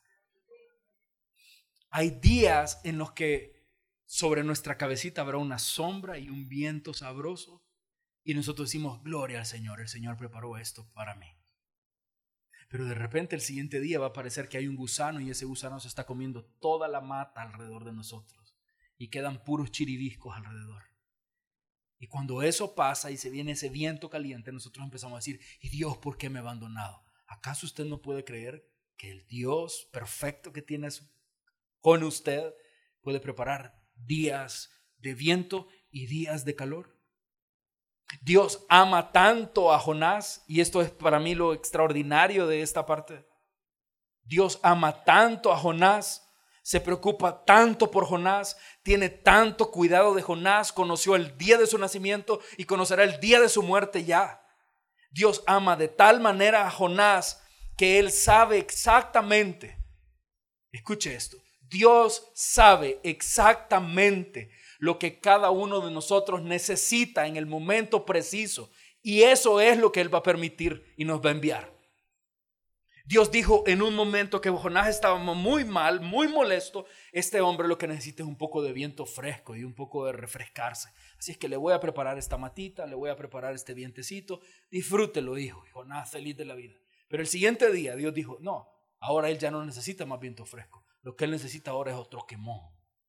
Hay días en los que sobre nuestra cabecita habrá una sombra y un viento sabroso y nosotros decimos, gloria al Señor, el Señor preparó esto para mí. Pero de repente el siguiente día va a parecer que hay un gusano y ese gusano se está comiendo toda la mata alrededor de nosotros y quedan puros chiribiscos alrededor. Y cuando eso pasa y se viene ese viento caliente, nosotros empezamos a decir, ¿y Dios por qué me ha abandonado? ¿Acaso usted no puede creer que el Dios perfecto que tiene con usted puede preparar días de viento y días de calor? Dios ama tanto a Jonás, y esto es para mí lo extraordinario de esta parte. Dios ama tanto a Jonás, se preocupa tanto por Jonás, tiene tanto cuidado de Jonás, conoció el día de su nacimiento y conocerá el día de su muerte ya. Dios ama de tal manera a Jonás que él sabe exactamente, escuche esto, Dios sabe exactamente lo que cada uno de nosotros necesita en el momento preciso. Y eso es lo que Él va a permitir y nos va a enviar. Dios dijo en un momento que Jonás estaba muy mal, muy molesto. Este hombre lo que necesita es un poco de viento fresco y un poco de refrescarse. Así es que le voy a preparar esta matita, le voy a preparar este vientecito. Disfrútelo, hijo. Y Jonás feliz de la vida. Pero el siguiente día Dios dijo, no, ahora él ya no necesita más viento fresco. Lo que él necesita ahora es otro quemón.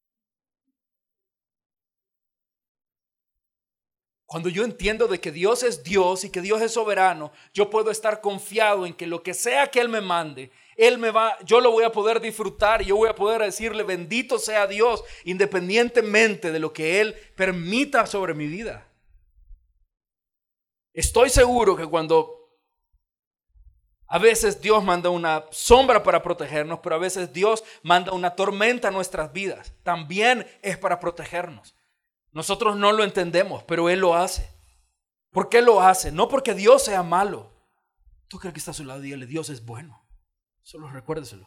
Cuando yo entiendo de que Dios es Dios y que Dios es soberano, yo puedo estar confiado en que lo que sea que Él me mande, Él me va, yo lo voy a poder disfrutar y yo voy a poder decirle bendito sea Dios independientemente de lo que Él permita sobre mi vida. Estoy seguro que cuando a veces Dios manda una sombra para protegernos, pero a veces Dios manda una tormenta a nuestras vidas, también es para protegernos. Nosotros no lo entendemos, pero Él lo hace. ¿Por qué lo hace? No porque Dios sea malo. Tú crees que está a su lado y dígale, Dios es bueno. Solo recuérdeselo.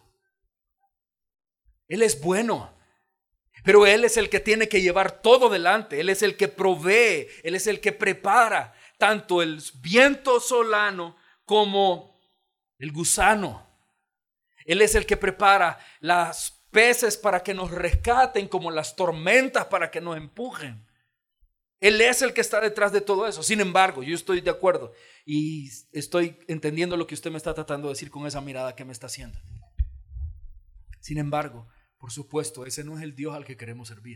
Él es bueno. Pero Él es el que tiene que llevar todo delante. Él es el que provee. Él es el que prepara tanto el viento solano como el gusano. Él es el que prepara las peces para que nos rescaten, como las tormentas para que nos empujen. Él es el que está detrás de todo eso. Sin embargo, yo estoy de acuerdo y estoy entendiendo lo que usted me está tratando de decir con esa mirada que me está haciendo. Sin embargo, por supuesto, ese no es el Dios al que queremos servir.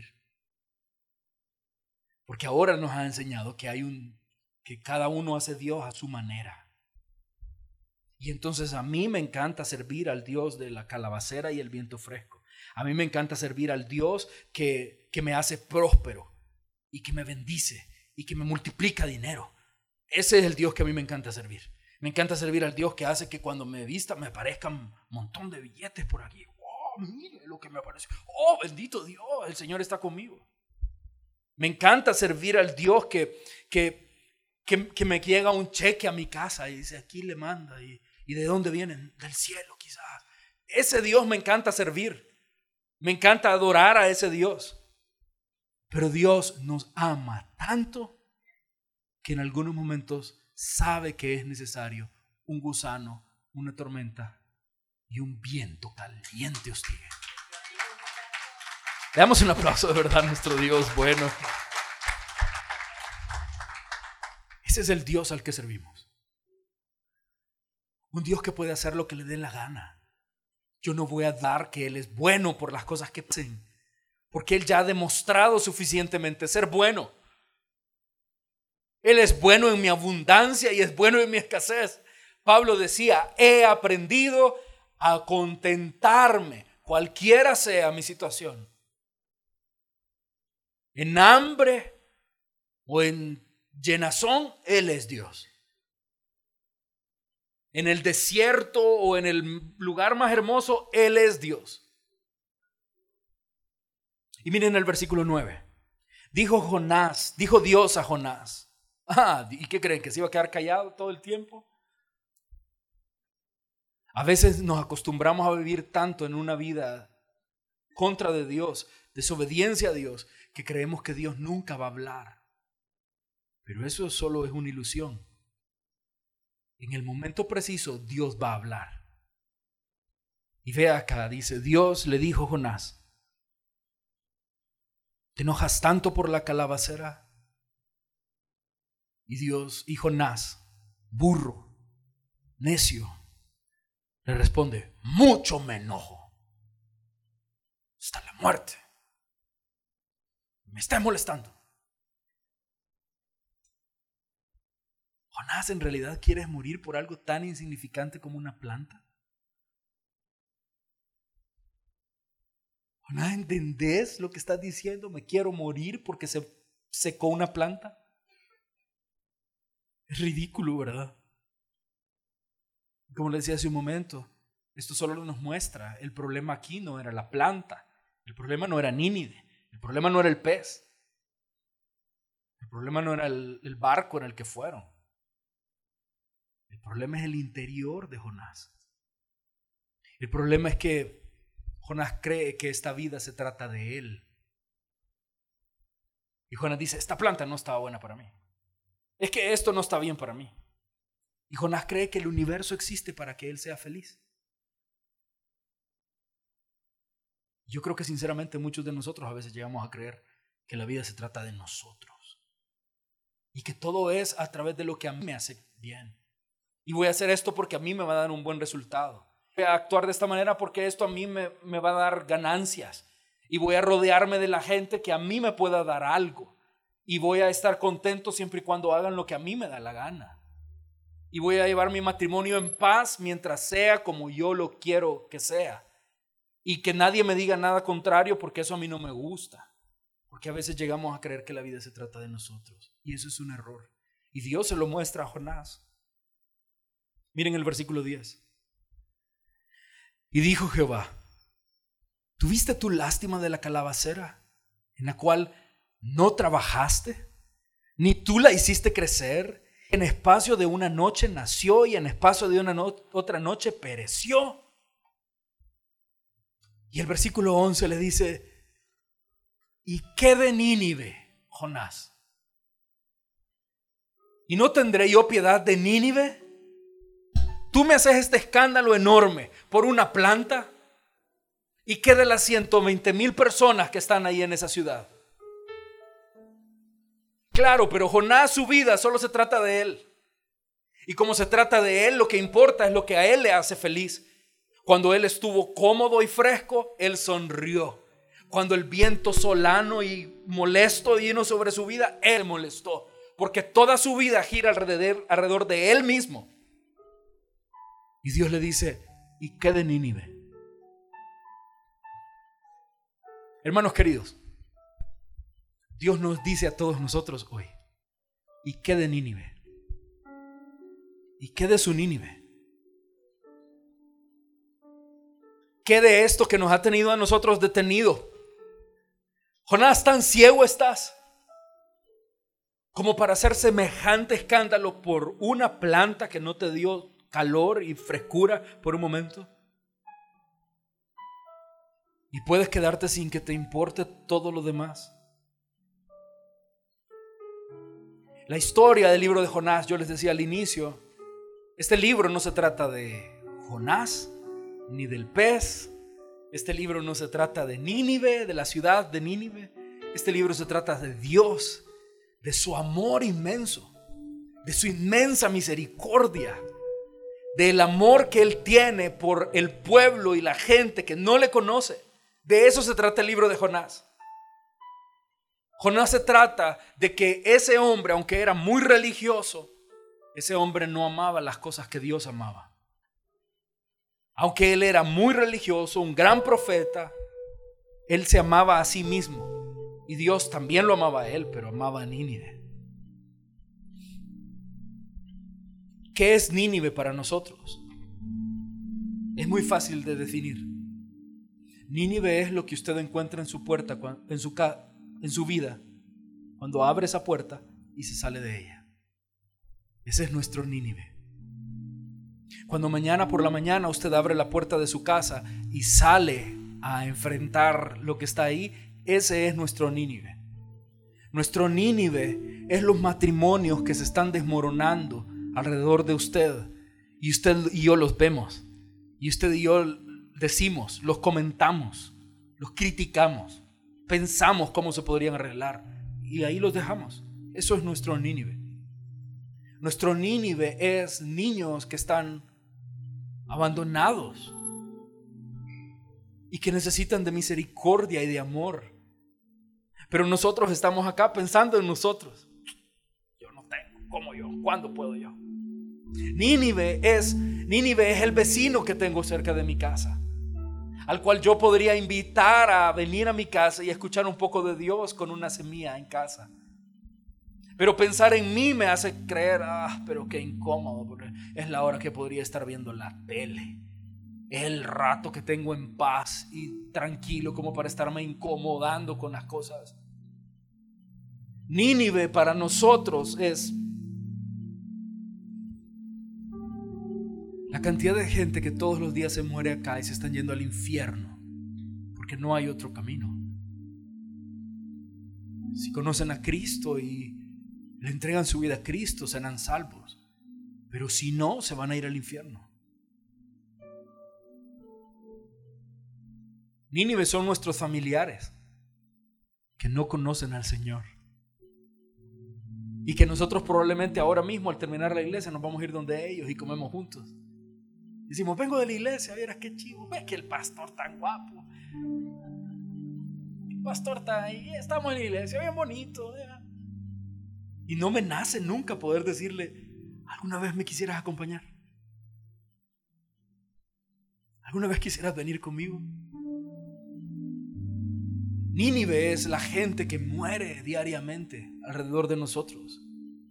Porque ahora nos ha enseñado que hay un, que cada uno hace Dios a su manera. Y entonces a mí me encanta servir al Dios de la calabacera y el viento fresco. A mí me encanta servir al Dios que, que me hace próspero y que me bendice y que me multiplica dinero. Ese es el Dios que a mí me encanta servir. Me encanta servir al Dios que hace que cuando me vista me aparezcan un montón de billetes por aquí. ¡Wow! mire lo que me apareció. Oh, bendito Dios, el Señor está conmigo. Me encanta servir al Dios que, que, que, que me llega un cheque a mi casa y dice, aquí le manda. ¿Y, y de dónde vienen? Del cielo quizás. Ese Dios me encanta servir. Me encanta adorar a ese Dios. Pero Dios nos ama tanto que en algunos momentos sabe que es necesario un gusano, una tormenta y un viento caliente hostigue. Le damos un aplauso de verdad a nuestro Dios bueno. Ese es el Dios al que servimos. Un Dios que puede hacer lo que le dé la gana. Yo no voy a dar que Él es bueno por las cosas que pasen, porque Él ya ha demostrado suficientemente ser bueno. Él es bueno en mi abundancia y es bueno en mi escasez. Pablo decía, he aprendido a contentarme, cualquiera sea mi situación. En hambre o en llenazón, Él es Dios. En el desierto o en el lugar más hermoso, Él es Dios. Y miren el versículo nueve. Dijo Jonás, dijo Dios a Jonás. Ah, ¿y qué creen? ¿Que se iba a quedar callado todo el tiempo? A veces nos acostumbramos a vivir tanto en una vida contra de Dios, desobediencia a Dios, que creemos que Dios nunca va a hablar. Pero eso solo es una ilusión. En el momento preciso, Dios va a hablar. Y vea acá, dice, Dios le dijo a Jonás, ¿te enojas tanto por la calabacera? Y Dios, y Jonás, burro, necio, le responde, mucho me enojo, hasta la muerte. Me está molestando. Jonás, ¿en realidad quieres morir por algo tan insignificante como una planta? Jonás, ¿entendés lo que estás diciendo? ¿Me quiero morir porque se secó una planta? Es ridículo, ¿verdad? Como le decía hace un momento, esto solo nos muestra, el problema aquí no era la planta, el problema no era Nínive, el problema no era el pez, el problema no era el, el barco en el que fueron. El problema es el interior de Jonás. El problema es que Jonás cree que esta vida se trata de él. Y Jonás dice, esta planta no estaba buena para mí. Es que esto no está bien para mí. Y Jonás cree que el universo existe para que él sea feliz. Yo creo que sinceramente muchos de nosotros a veces llegamos a creer que la vida se trata de nosotros. Y que todo es a través de lo que a mí me hace bien. Y voy a hacer esto porque a mí me va a dar un buen resultado. Voy a actuar de esta manera porque esto a mí me, me va a dar ganancias. Y voy a rodearme de la gente que a mí me pueda dar algo. Y voy a estar contento siempre y cuando hagan lo que a mí me da la gana. Y voy a llevar mi matrimonio en paz mientras sea como yo lo quiero que sea. Y que nadie me diga nada contrario porque eso a mí no me gusta. Porque a veces llegamos a creer que la vida se trata de nosotros. Y eso es un error. Y Dios se lo muestra a Jonás. Miren el versículo diez. Y dijo Jehová, ¿tuviste tu lástima de la calabacera en la cual no trabajaste, ni tú la hiciste crecer? En espacio de una noche nació y en espacio de una no- otra noche pereció. Y el versículo once le dice, ¿y qué de Nínive, Jonás? ¿Y no tendré yo piedad de Nínive? Tú me haces este escándalo enorme por una planta. ¿Y qué de las ciento veinte mil personas que están ahí en esa ciudad? Claro, pero Jonás, su vida solo se trata de él. Y como se trata de él, lo que importa es lo que a él le hace feliz. Cuando él estuvo cómodo y fresco, él sonrió. Cuando el viento solano y molesto vino sobre su vida, él molestó. Porque toda su vida gira alrededor, alrededor de él mismo. Y Dios le dice, ¿y qué de Nínive? Hermanos queridos, Dios nos dice a todos nosotros hoy, ¿y qué de Nínive? ¿Y qué de su Nínive? ¿Qué de esto que nos ha tenido a nosotros detenidos? Jonás, ¿tan ciego estás como para hacer semejante escándalo por una planta que no te dio calor y frescura por un momento? Y puedes quedarte sin que te importe todo lo demás. La historia del libro de Jonás, yo les decía al inicio, este libro no se trata de Jonás ni del pez. Este libro no se trata de Nínive, de la ciudad de Nínive. Este libro se trata de Dios, de su amor inmenso, de su inmensa misericordia, del amor que Él tiene por el pueblo y la gente que no le conoce. De eso se trata el libro de Jonás. Jonás se trata de que ese hombre, aunque era muy religioso, ese hombre no amaba las cosas que Dios amaba. Aunque él era muy religioso, un gran profeta, él se amaba a sí mismo. Y Dios también lo amaba a él, pero amaba a Nínive. ¿Qué es Nínive para nosotros? Es muy fácil de definir. Nínive es lo que usted encuentra en su puerta, en su, en su vida, cuando abre esa puerta y se sale de ella. Ese es nuestro Nínive. Cuando mañana por la mañana usted abre la puerta de su casa y sale a enfrentar lo que está ahí, ese es nuestro Nínive. Nuestro Nínive es los matrimonios que se están desmoronando alrededor de usted, y usted y yo los vemos, y usted y yo decimos, los comentamos, los criticamos, pensamos cómo se podrían arreglar, y ahí los dejamos. Eso es nuestro Nínive. Nuestro Nínive es niños que están abandonados y que necesitan de misericordia y de amor. Pero nosotros estamos acá pensando en nosotros. Yo no tengo, ¿cómo yo? ¿Cuándo puedo yo? Nínive es, Nínive es el vecino que tengo cerca de mi casa, al cual yo podría invitar a venir a mi casa y escuchar un poco de Dios con una semilla en casa. Pero pensar en mí me hace creer, ah, pero qué incómodo, porque es la hora que podría estar viendo la tele. Es el rato que tengo en paz y tranquilo como para estarme incomodando con las cosas. Nínive para nosotros es la cantidad de gente que todos los días se muere acá y se están yendo al infierno, porque no hay otro camino. Si conocen a Cristo y le entregan su vida a Cristo, serán salvos. Pero si no, se van a ir al infierno. Nínive son nuestros familiares que no conocen al Señor. Y que nosotros probablemente ahora mismo al terminar la iglesia nos vamos a ir donde ellos y comemos juntos. Decimos, vengo de la iglesia, vieras qué chivo, ves que el pastor tan guapo. El pastor está ahí, estamos en la iglesia, bien bonito. ¿Eh? Y no me nace nunca poder decirle, ¿alguna vez me quisieras acompañar? ¿Alguna vez quisieras venir conmigo? Nínive es la gente que muere diariamente alrededor de nosotros.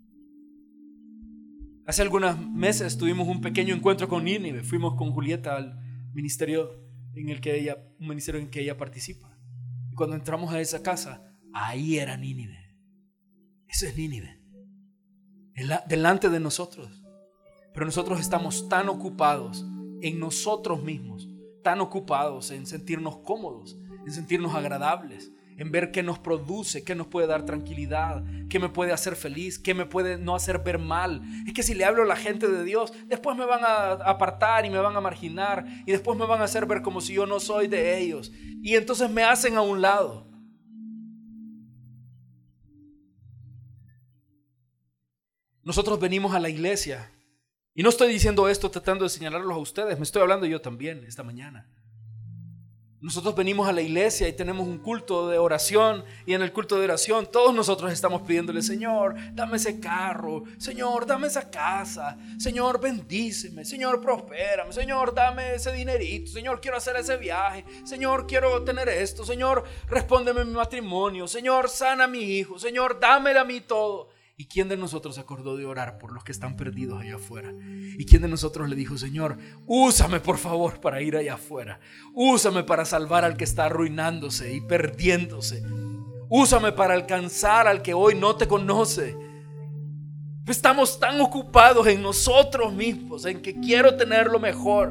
Hace algunos meses tuvimos un pequeño encuentro con Nínive. Fuimos con Julieta al ministerio en el que ella, un ministerio en que ella participa. Y cuando entramos a esa casa, ahí era Nínive. Eso es Nínive, delante de nosotros. Pero nosotros estamos tan ocupados en nosotros mismos, tan ocupados en sentirnos cómodos, en sentirnos agradables, en ver qué nos produce, qué nos puede dar tranquilidad, qué me puede hacer feliz, qué me puede no hacer ver mal. Es que si le hablo a la gente de Dios, después me van a apartar y me van a marginar, y después me van a hacer ver como si yo no soy de ellos, y entonces me hacen a un lado. Nosotros venimos a la iglesia, y no estoy diciendo esto tratando de señalarlos a ustedes, me estoy hablando yo también esta mañana. Nosotros venimos a la iglesia y tenemos un culto de oración, y en el culto de oración todos nosotros estamos pidiéndole, Señor, dame ese carro, Señor, dame esa casa, Señor, bendíceme, Señor, prospérame, Señor, dame ese dinerito, Señor, quiero hacer ese viaje, Señor, quiero tener esto, Señor, respóndeme mi matrimonio, Señor, sana a mi hijo, Señor, dámelo a mí todo. ¿Y quién de nosotros se acordó de orar por los que están perdidos allá afuera? ¿Y quién de nosotros le dijo, Señor, úsame por favor para ir allá afuera? Úsame para salvar al que está arruinándose y perdiéndose. Úsame para alcanzar al que hoy no te conoce. Estamos tan ocupados en nosotros mismos, en que quiero tener lo mejor.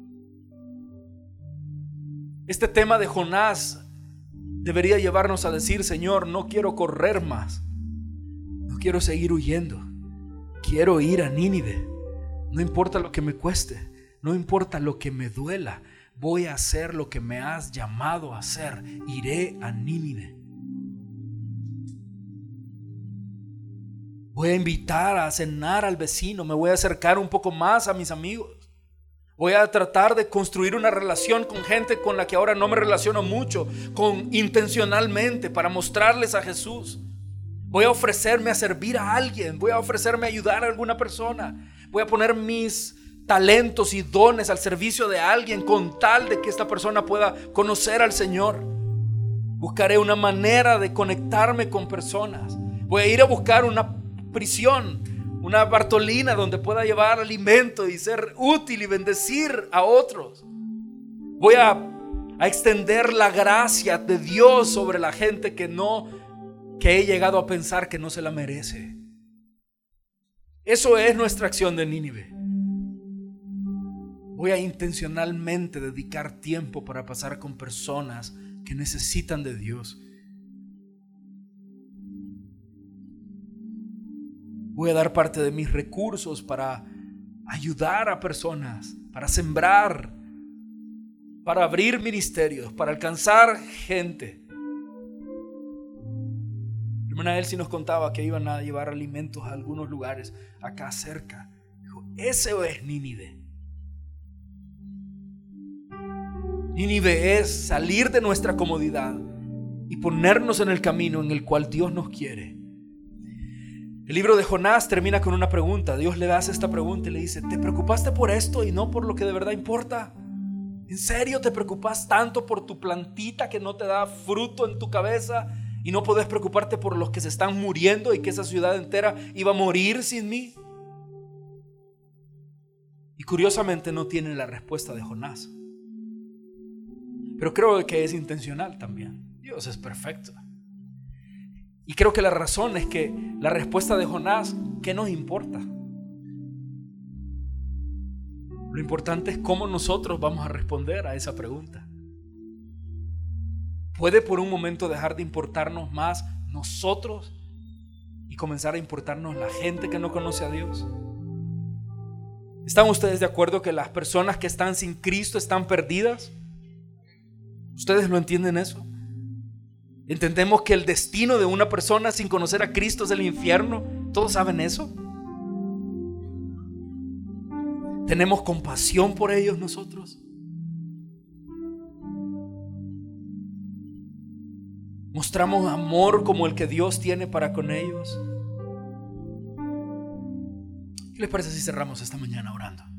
Este tema de Jonás debería llevarnos a decir, Señor, no quiero correr más. No quiero seguir huyendo. Quiero ir a Nínive. No importa lo que me cueste. No importa lo que me duela. Voy a hacer lo que me has llamado a hacer. Iré a Nínive. Voy a invitar a cenar al vecino. Me voy a acercar un poco más a mis amigos. Voy a tratar de construir una relación con gente con la que ahora no me relaciono mucho, con intencionalmente, para mostrarles a Jesús. Voy a ofrecerme a servir a alguien. Voy a ofrecerme a ayudar a alguna persona. Voy a poner mis talentos y dones al servicio de alguien con tal de que esta persona pueda conocer al Señor. Buscaré una manera de conectarme con personas. Voy a ir a buscar una prisión, una Bartolina donde pueda llevar alimento y ser útil y bendecir a otros. Voy a, a extender la gracia de Dios sobre la gente que no que he llegado a pensar que no se la merece. Eso es nuestra acción de Nínive. Voy a intencionalmente dedicar tiempo para pasar con personas que necesitan de Dios. Voy a dar parte de mis recursos para ayudar a personas, para sembrar, para abrir ministerios, para alcanzar gente. La hermana Elsie nos contaba que iban a llevar alimentos a algunos lugares acá cerca. Dijo, ese es Nínive. Nínive es salir de nuestra comodidad y ponernos en el camino en el cual Dios nos quiere. El libro de Jonás termina con una pregunta. Dios le hace esta pregunta y le dice, ¿te preocupaste por esto y no por lo que de verdad importa? ¿En serio te preocupas tanto por tu plantita que no te da fruto en tu cabeza y no podés preocuparte por los que se están muriendo y que esa ciudad entera iba a morir sin mí? Y curiosamente no tiene la respuesta de Jonás. Pero creo que es intencional también. Dios es perfecto. Y creo que la razón es que la respuesta de Jonás, ¿qué nos importa? Lo importante es cómo nosotros vamos a responder a esa pregunta. ¿Puede por un momento dejar de importarnos más nosotros y comenzar a importarnos la gente que no conoce a Dios? ¿Están ustedes de acuerdo que las personas que están sin Cristo están perdidas? ¿Ustedes no entienden eso? ¿Entendemos que el destino de una persona sin conocer a Cristo es el infierno? ¿Todos saben eso? ¿Tenemos compasión por ellos nosotros? ¿Mostramos amor como el que Dios tiene para con ellos? ¿Qué les parece si cerramos esta mañana orando?